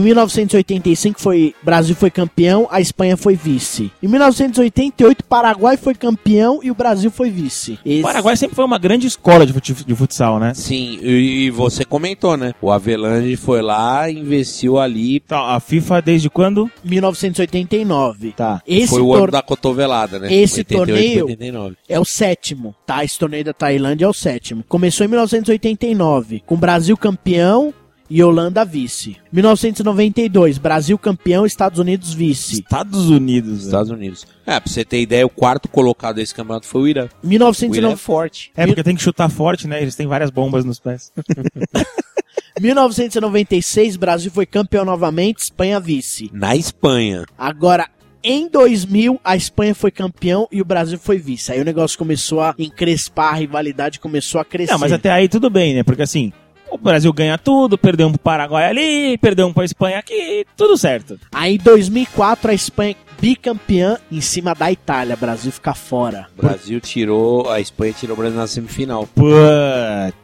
1985 Brasil foi campeão, a Espanha foi vice. Em 1988 Paraguai foi campeão e o Brasil foi vice. O Paraguai sempre foi uma grande escola de futsal, né? Sim, e você comentou, né? O Avelange foi lá, investiu ali. Então, a FIFA desde quando? 1989. Tá. Esse Foi o ano tor- da cotovelada, né? Esse 88, torneio- 89. É o sétimo, tá? Esse torneio da Tailândia é o sétimo. Começou em 1989, com Brasil campeão e Holanda vice. 1992, Brasil campeão, Estados Unidos vice. Estados Unidos. né? Estados Unidos. Pra você ter ideia, o quarto colocado desse campeonato foi o Irã. O Irã é 1990 forte. É, porque tem que chutar forte, né? Eles têm várias bombas nos pés. 1996, Brasil foi campeão novamente, Espanha vice. Na Espanha. Agora, em 2000, a Espanha foi campeão e o Brasil foi vice. Aí o negócio começou a encrespar, a rivalidade começou a crescer. Não, mas até aí tudo bem, né? Porque assim, o Brasil ganha tudo, perdeu um pro Paraguai ali, perdeu um pra Espanha aqui, tudo certo. Aí em 2004, a Espanha bicampeã em cima da Itália. Brasil fica fora. O Brasil tirou. A Espanha tirou o Brasil na semifinal. Putz.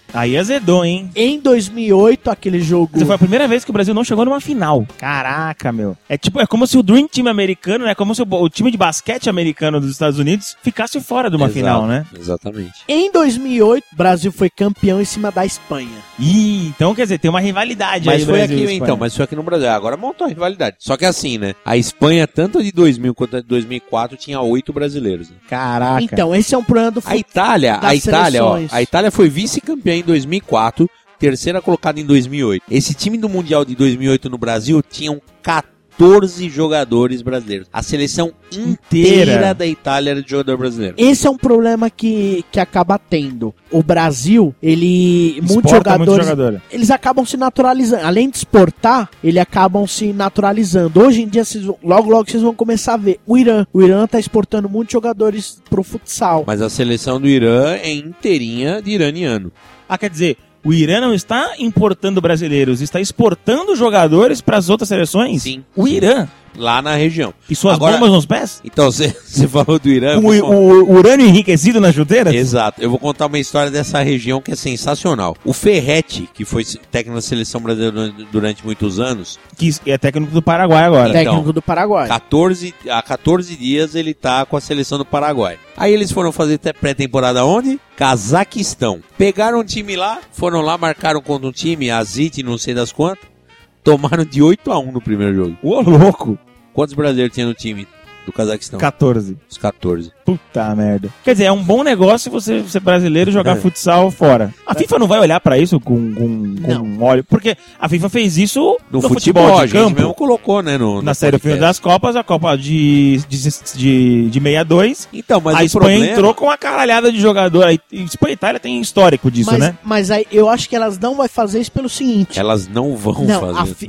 Aí azedou, hein? Em 2008, aquele jogo... Essa foi a primeira vez que o Brasil não chegou numa final. Caraca, meu. É como se o Dream Team americano, né? Como se o time de basquete americano dos Estados Unidos ficasse fora de uma final, né? Exatamente. Em 2008, o Brasil foi campeão em cima da Espanha. Ih, então quer dizer, tem uma rivalidade Mas aí foi Brasil e aqui, Espanha. então, mas foi aqui no Brasil. Agora montou a rivalidade. Só que assim, né? A Espanha, tanto de 2000 quanto de 2004, tinha 8 brasileiros. Né? Caraca. Então, esse é um problema do A Itália, das seleções. a Itália foi vice-campeã em 2004, terceira colocada em 2008. Esse time do Mundial de 2008 no Brasil tinham 14 jogadores brasileiros. A seleção inteira da Itália era de jogador brasileiro. Esse é um problema que acaba tendo. O Brasil, muitos jogadores, eles acabam se naturalizando. Além de exportar, eles acabam se naturalizando. Hoje em dia, logo vocês vão começar a ver. O Irã tá exportando muitos jogadores pro futsal. Mas a seleção do Irã é inteirinha de iraniano. Ah, quer dizer, o Irã não está importando brasileiros, está exportando jogadores para as outras seleções? Sim. O Irã. Lá na região. E suas Agora, bombas nos pés? Então, você falou do Irã... Com o urânio enriquecido nas chuteiras? Exato. Eu vou contar uma história dessa região que é sensacional. O Ferretti, que foi técnico da seleção brasileira durante muitos anos... Que é técnico do Paraguai agora. Técnico do Paraguai. Há 14 dias ele tá com a seleção do Paraguai. Aí eles foram fazer pré-temporada onde? Cazaquistão. Pegaram um time lá, foram lá, marcaram contra um time, Azit, não sei das quantas. Tomaram de 8-1 no primeiro jogo. Ô, louco! Quantos brasileiros tinha no time do Cazaquistão? 14. Os 14. Puta merda. Quer dizer, é um bom negócio você ser brasileiro e jogar futsal fora. A FIFA não vai olhar pra isso com óleo, porque a FIFA fez isso No futebol futebol, a de gente campo. mesmo colocou, né? Na série final das Copas, a Copa de 62. Então, mas a o Espanha problema... entrou com uma caralhada de jogador. A Espanha e Itália tem histórico disso, né? Mas aí eu acho que elas não vão fazer isso pelo seguinte. Elas não vão fazer.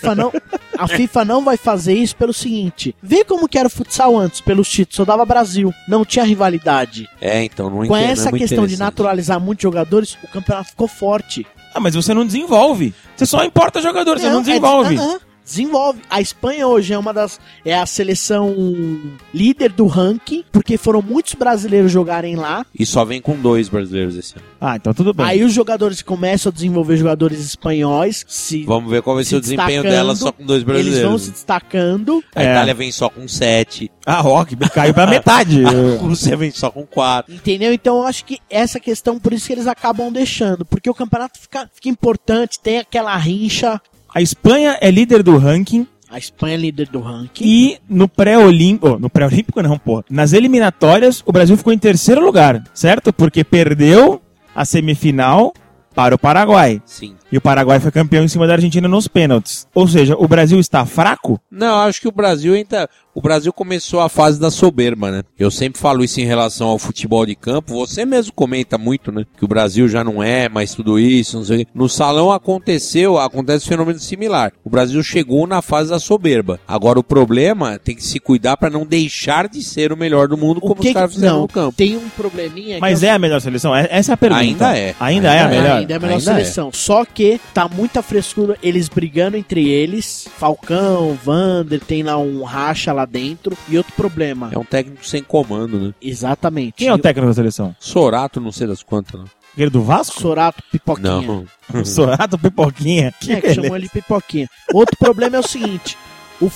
A FIFA não vai fazer isso pelo seguinte. Vê como que era o futsal antes, pelos títulos. Só dava Brasil. Não tinha rivalidade. Então não entendo. Com essa questão de naturalizar muitos jogadores, o campeonato ficou forte. Ah, mas você não desenvolve. Você só importa jogador, você não desenvolve. Desenvolve. A Espanha hoje é a seleção líder do ranking, porque foram muitos brasileiros jogarem lá. E só vem com 2 brasileiros esse ano. Ah, então tudo bem. Aí os jogadores começam a desenvolver jogadores espanhóis. Vamos ver qual vai ser o desempenho dela só com 2 brasileiros. Eles vão se destacando. A Itália vem só com 7. Ah, Rock, caiu pra metade. A Rússia vem só com 4. Entendeu? Então eu acho que essa questão, por isso que eles acabam deixando. Porque o campeonato fica importante, tem aquela rincha. A Espanha é líder do ranking. A Espanha é líder do ranking. E no pré-olímpico... no pré-olímpico não, pô. Nas eliminatórias, o Brasil ficou em terceiro lugar, certo? Porque perdeu a semifinal para o Paraguai. Sim. E o Paraguai foi campeão em cima da Argentina nos pênaltis. Ou seja, o Brasil está fraco? Não, acho que o Brasil ainda... O Brasil começou a fase da soberba, né? Eu sempre falo isso em relação ao futebol de campo. Você mesmo comenta muito, né? Que o Brasil já não é mais tudo isso, não sei o quê. No salão acontece um fenômeno similar. O Brasil chegou na fase da soberba. Agora o problema tem que se cuidar para não deixar de ser o melhor do mundo como os caras fizeram no campo. Tem um probleminha... Mas é a melhor seleção? Essa é a pergunta. Ainda é. Ainda é a melhor? Ainda é a melhor seleção. Só que tá muita frescura, eles brigando entre eles. Falcão, Vander, tem lá um racha lá dentro. E outro problema. É um técnico sem comando, né? Exatamente. Quem é o técnico da seleção? Sorato, não sei das quantas, não. Aquele do Vasco? Sorato Pipoquinha. Não. Sorato Pipoquinha. Que chamou ele de Pipoquinha. Outro problema é o seguinte. O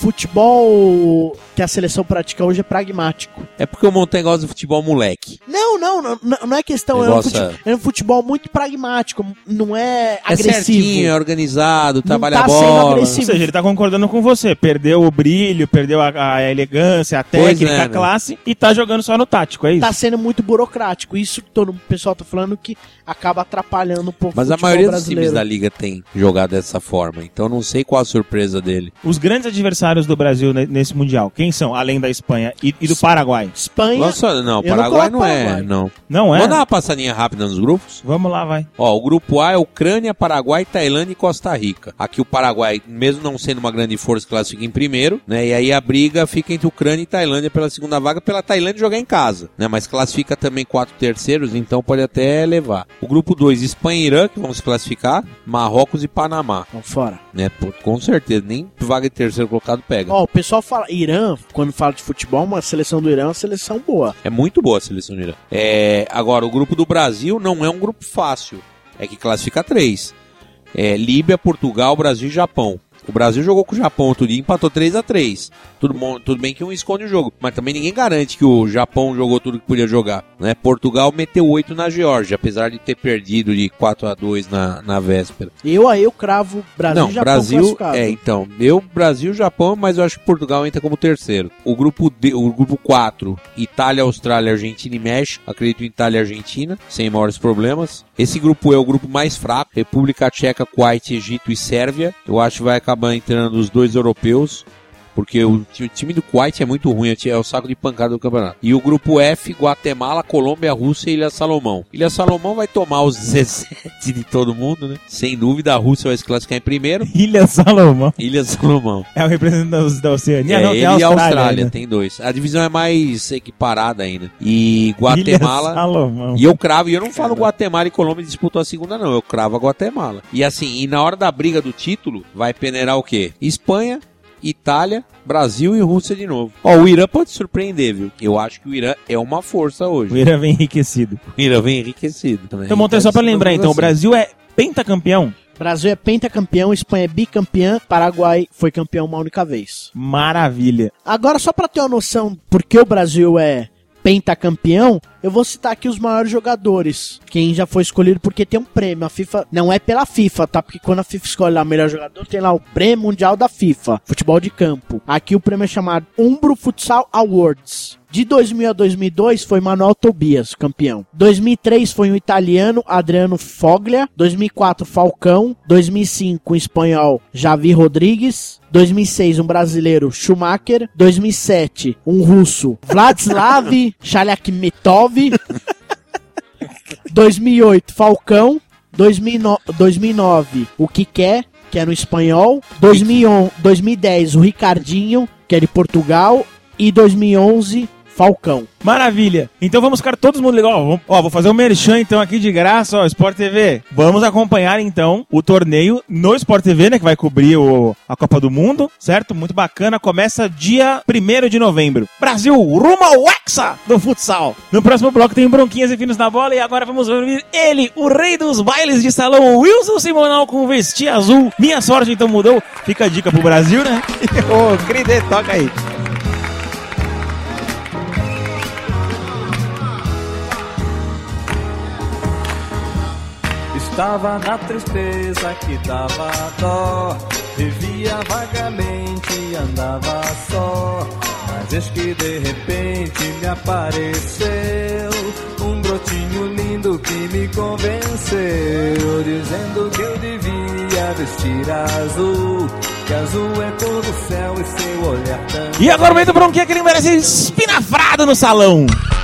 futebol que a seleção pratica hoje é pragmático. É porque o Montanha gosta do futebol moleque. Não é questão. É um futebol muito pragmático. Não é agressivo. É certinho, é organizado, trabalha tá a bola. Ou seja, ele tá concordando com você. Perdeu o brilho, perdeu a elegância, a técnica, a classe e tá jogando só no tático, é isso? Tá sendo muito burocrático. Isso que todo o pessoal tá falando que acaba atrapalhando um pouco Mas o a futebol maioria brasileiro. dos times da liga tem jogado dessa forma. Então não sei qual a surpresa dele. Os grandes adversários do Brasil nesse Mundial, quem são? Além da Espanha e do Paraguai? Espanha... Nossa, não, eu Paraguai não não coloco é, Paraguai. não. Não é? Vamos dar uma passadinha rápida nos grupos? Vamos lá, vai. Ó, o grupo A é Ucrânia, Paraguai, Tailândia e Costa Rica. Aqui o Paraguai, mesmo não sendo uma grande força, classifica em primeiro, né? E aí a briga fica entre Ucrânia e Tailândia pela segunda vaga, pela Tailândia jogar em casa, né? Mas classifica também 4 terceiros, então pode até levar. O grupo 2, Espanha e Irã, que vão se classificar, Marrocos e Panamá. Vamos fora. Né? Pô, com certeza, nem vaga de terceiro colocado pega. Ó, o pessoal fala... Irã, quando fala de futebol, uma seleção do Irã é uma seleção boa. É muito boa a seleção do Irã. Agora, o grupo do Brasil não é um grupo fácil. é que classifica 3. Líbia, Portugal, Brasil e Japão. O Brasil jogou com o Japão outro dia e empatou 3-3. Tudo bem que um esconde o jogo, mas também ninguém garante que o Japão jogou tudo que podia jogar, né? Portugal meteu 8 na Geórgia, apesar de ter perdido de 4-2 na véspera. Eu cravo Brasil e Japão classificado. Então, Brasil e Japão, mas eu acho que Portugal entra como terceiro. O grupo 4, Itália, Austrália, Argentina e México. Acredito em Itália e Argentina, sem maiores problemas. Esse grupo é o grupo mais fraco, República Tcheca, Kuwait, Egito e Sérvia. Eu acho que vai acabar entrando os 2 europeus, porque o time do Kuwait é muito ruim, é o saco de pancada do campeonato. E o grupo F, Guatemala, Colômbia, Rússia e Ilha Salomão. Ilha Salomão vai tomar os 17 de todo mundo, né? Sem dúvida, a Rússia vai se classificar em primeiro. Ilha Salomão. É o representante da Oceania. Ele e a Austrália, tem 2. A divisão é mais equiparada ainda. E Guatemala... Ilha Salomão. E eu cravo, e eu não falo Guatemala e Colômbia disputam a segunda, não. Eu cravo a Guatemala. E assim, na hora da briga do título, vai peneirar o quê? Espanha, Itália, Brasil e Rússia de novo. O Irã pode surpreender, viu? Eu acho que o Irã é uma força hoje. O Irã vem enriquecido. Então, Montez, só pra lembrar, então, o Brasil é pentacampeão? Brasil é pentacampeão, Espanha é bicampeã, Paraguai foi campeão uma única vez. Maravilha. Agora, só pra ter uma noção por que o Brasil é pentacampeão, eu vou citar aqui os maiores jogadores, quem já foi escolhido, porque tem um prêmio. A FIFA não é pela FIFA, tá? Porque quando a FIFA escolhe lá o melhor jogador, tem lá o prêmio mundial da FIFA, futebol de campo. Aqui o prêmio é chamado Umbro Futsal Awards. De 2000 a 2002 foi Manuel Tobias, campeão. 2003 foi um italiano, Adriano Foglia. 2004, Falcão. 2005, um espanhol, Javi Rodrigues. 2006, um brasileiro, Schumacher. 2007, um russo, Vladislav Chaliakmetov. 2008, Falcão. 2009, o Kike, que é no espanhol. 2010, o Ricardinho, que é de Portugal. E 2011, Falcão. Maravilha. Então vamos ficar todos mundo legal. Vou fazer um merchan então aqui de graça, Sport TV. Vamos acompanhar então o torneio no Sport TV, né, que vai cobrir a Copa do Mundo, certo? Muito bacana. Começa dia 1º de novembro. Brasil rumo ao Hexa do futsal. No próximo bloco tem Bronquinhas e Finos na Bola e agora vamos ouvir ele, o rei dos bailes de salão, Wilson Simonal com vestir azul. Minha sorte então mudou. Fica a dica pro Brasil, né? Ô, Cridê, toca aí. Estava na tristeza que dava dó, vivia vagamente e andava só. Mas eis que de repente me apareceu um brotinho lindo que me convenceu, dizendo que eu devia vestir azul, que azul é cor do céu e seu olhar também. E agora o meio do Bronquinha que ele merece espinafrado no salão.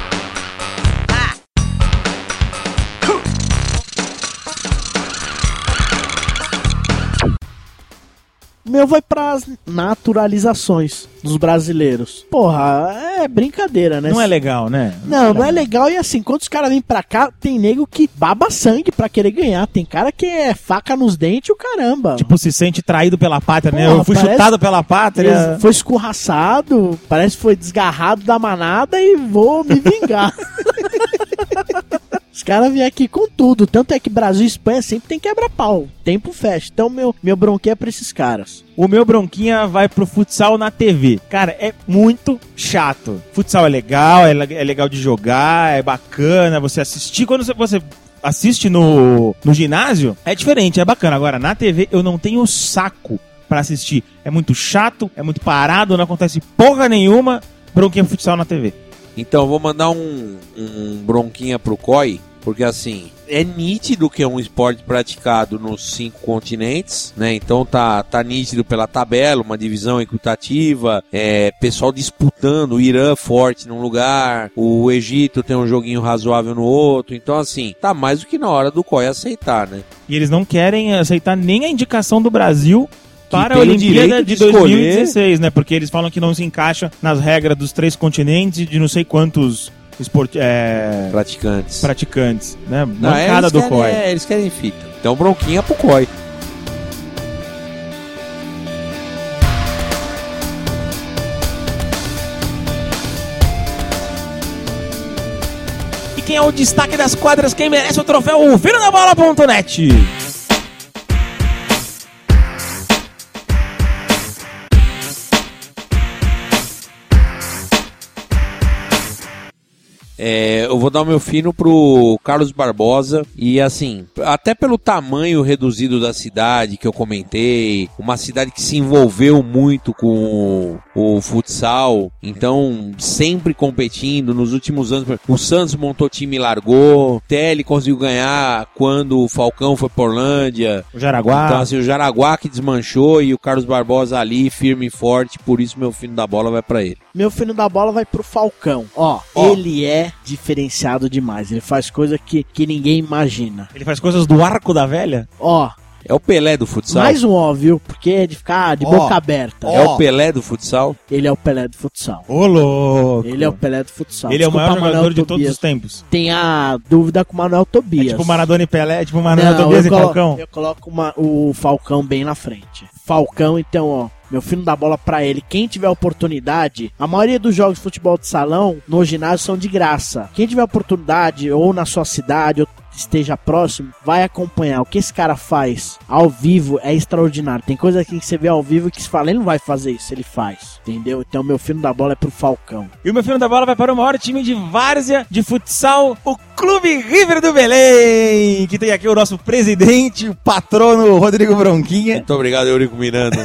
Meu vai pras naturalizações dos brasileiros. Porra, é brincadeira, né? Não é legal, né? Não é legal. E assim, quando os caras vêm pra cá, tem nego que baba sangue pra querer ganhar. Tem cara que é faca nos dentes e o caramba. Tipo, se sente traído pela pátria, porra, né? Eu fui chutado pela pátria. Foi escorraçado, parece que foi desgarrado da manada e vou me vingar. Os caras vêm aqui com tudo. Tanto é que Brasil e Espanha sempre tem quebra-pau. Tempo fecha. Então meu bronquinha é pra esses caras. O meu bronquinha vai pro futsal na TV. Cara, é muito chato. Futsal é legal, é legal de jogar, é bacana você assistir. Quando você assiste no ginásio, é diferente, é bacana. Agora, na TV, eu não tenho saco pra assistir. É muito chato, é muito parado, não acontece porra nenhuma. Bronquinha futsal na TV. Então, vou mandar um bronquinha pro COI, porque assim, é nítido que é um esporte praticado nos 5 continentes, né? Então tá nítido pela tabela, uma divisão equitativa, pessoal disputando, o Irã forte num lugar, o Egito tem um joguinho razoável no outro, então assim, tá mais do que na hora do COI aceitar, né? E eles não querem aceitar nem a indicação do Brasil para a Olimpíada de 2016, né? Porque eles falam que não se encaixa nas regras dos 3 continentes e de não sei quantos praticantes, né? Bancada do COI. Eles querem fita. Então bronquinha pro COI. E quem é o destaque das quadras, quem merece o troféu, o filhodabola.net. Eu vou dar o meu fino pro Carlos Barbosa e assim, até pelo tamanho reduzido da cidade que eu comentei, uma cidade que se envolveu muito com o futsal, então sempre competindo nos últimos anos. O Santos montou time e largou, o Tele conseguiu ganhar quando o Falcão foi pra Orlândia. O Jaraguá. Então assim, o Jaraguá que desmanchou e o Carlos Barbosa ali, firme e forte, por isso meu fino da bola vai pra ele. Meu fino da bola vai pro Falcão. Ele é diferenciado demais. Ele faz coisa que ninguém imagina. Ele faz coisas do arco da velha? É o Pelé do futsal. Mais um viu? Porque é de ficar de boca aberta. É o Pelé do futsal. Ele é o Pelé do futsal. Ô, louco. Ele é o Pelé do futsal. Ele é o maior Desculpa, jogador Manuel de Tobias. todos os tempos. Tem a dúvida com o Manuel Tobias. É tipo Maradona e Pelé, é tipo Manuel Tobias e Falcão. Eu coloco o Falcão bem na frente. Falcão, então, meu filho dá bola pra ele. Quem tiver oportunidade, a maioria dos jogos de futebol de salão no ginásio são de graça. Quem tiver oportunidade, ou na sua cidade, ou esteja próximo, vai acompanhar. O que esse cara faz ao vivo é extraordinário. Tem coisa aqui que você vê ao vivo que se fala, ele não vai fazer isso, ele faz. Entendeu? Então meu filho da bola é pro Falcão. E o meu filho da bola vai para o maior time de várzea de futsal, o Clube River do Belém, que tem aqui o nosso presidente, o patrono Rodrigo Bronquinha. Muito obrigado, Eurico Miranda.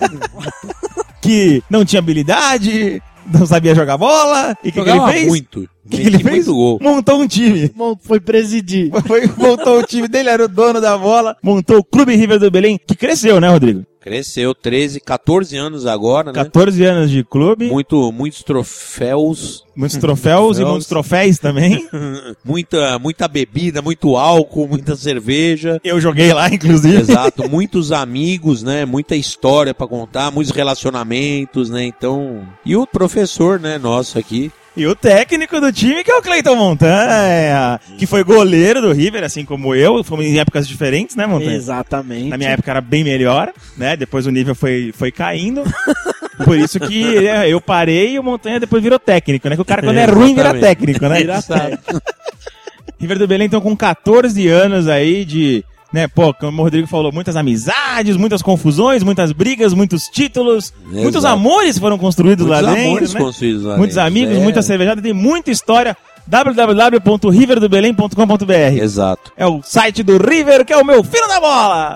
Que não tinha habilidade, não sabia jogar bola. E o que ele fez? Muito. O que ele fez? Gol. Montou um time. Foi presidir. Montou o time dele, era o dono da bola. Montou o Clube River do Belém, que cresceu, né, Rodrigo? Cresceu, 14 anos agora, né? 14 anos de clube. Muitos troféus. Muitos troféus e muitos troféus também. muita bebida, muito álcool, muita cerveja. Eu joguei lá, inclusive. Exato, muitos amigos, né? Muita história pra contar, muitos relacionamentos, né? Então, e o professor, né, nosso aqui. E o técnico do time, que é o Cleiton Montanha, que foi goleiro do River, assim como eu. Fomos em épocas diferentes, né, Montanha? Exatamente. Na minha época era bem melhor, né? Depois o nível foi caindo. Por isso que eu parei e o Montanha depois virou técnico, né? Que o cara, quando é ruim, vira técnico, né? Vira técnico. River do Belém, então, com 14 anos aí de... Né, pô, como o Rodrigo falou, muitas amizades, muitas confusões, muitas brigas, muitos títulos, muitos amores foram construídos lá dentro, né? Muitos amigos, muita cervejada, tem muita história. www.riverdobelém.com.br. Exato. É o site do River, que é o meu filho da bola.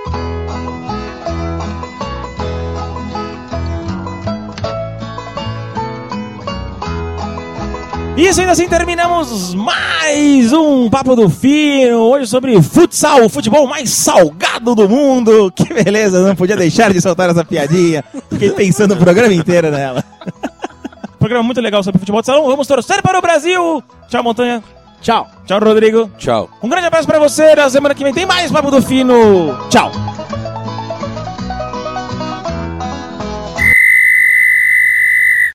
Isso, ainda assim terminamos mais um Papo do Fino, hoje sobre futsal, o futebol mais salgado do mundo. Que beleza, não podia deixar de soltar essa piadinha. Fiquei pensando o programa inteiro nela. Programa muito legal sobre futebol de salão, vamos torcer para o Brasil. Tchau, Montanha. Tchau. Tchau, Rodrigo. Tchau. Um grande abraço para você, na semana que vem tem mais Papo do Fino. Tchau.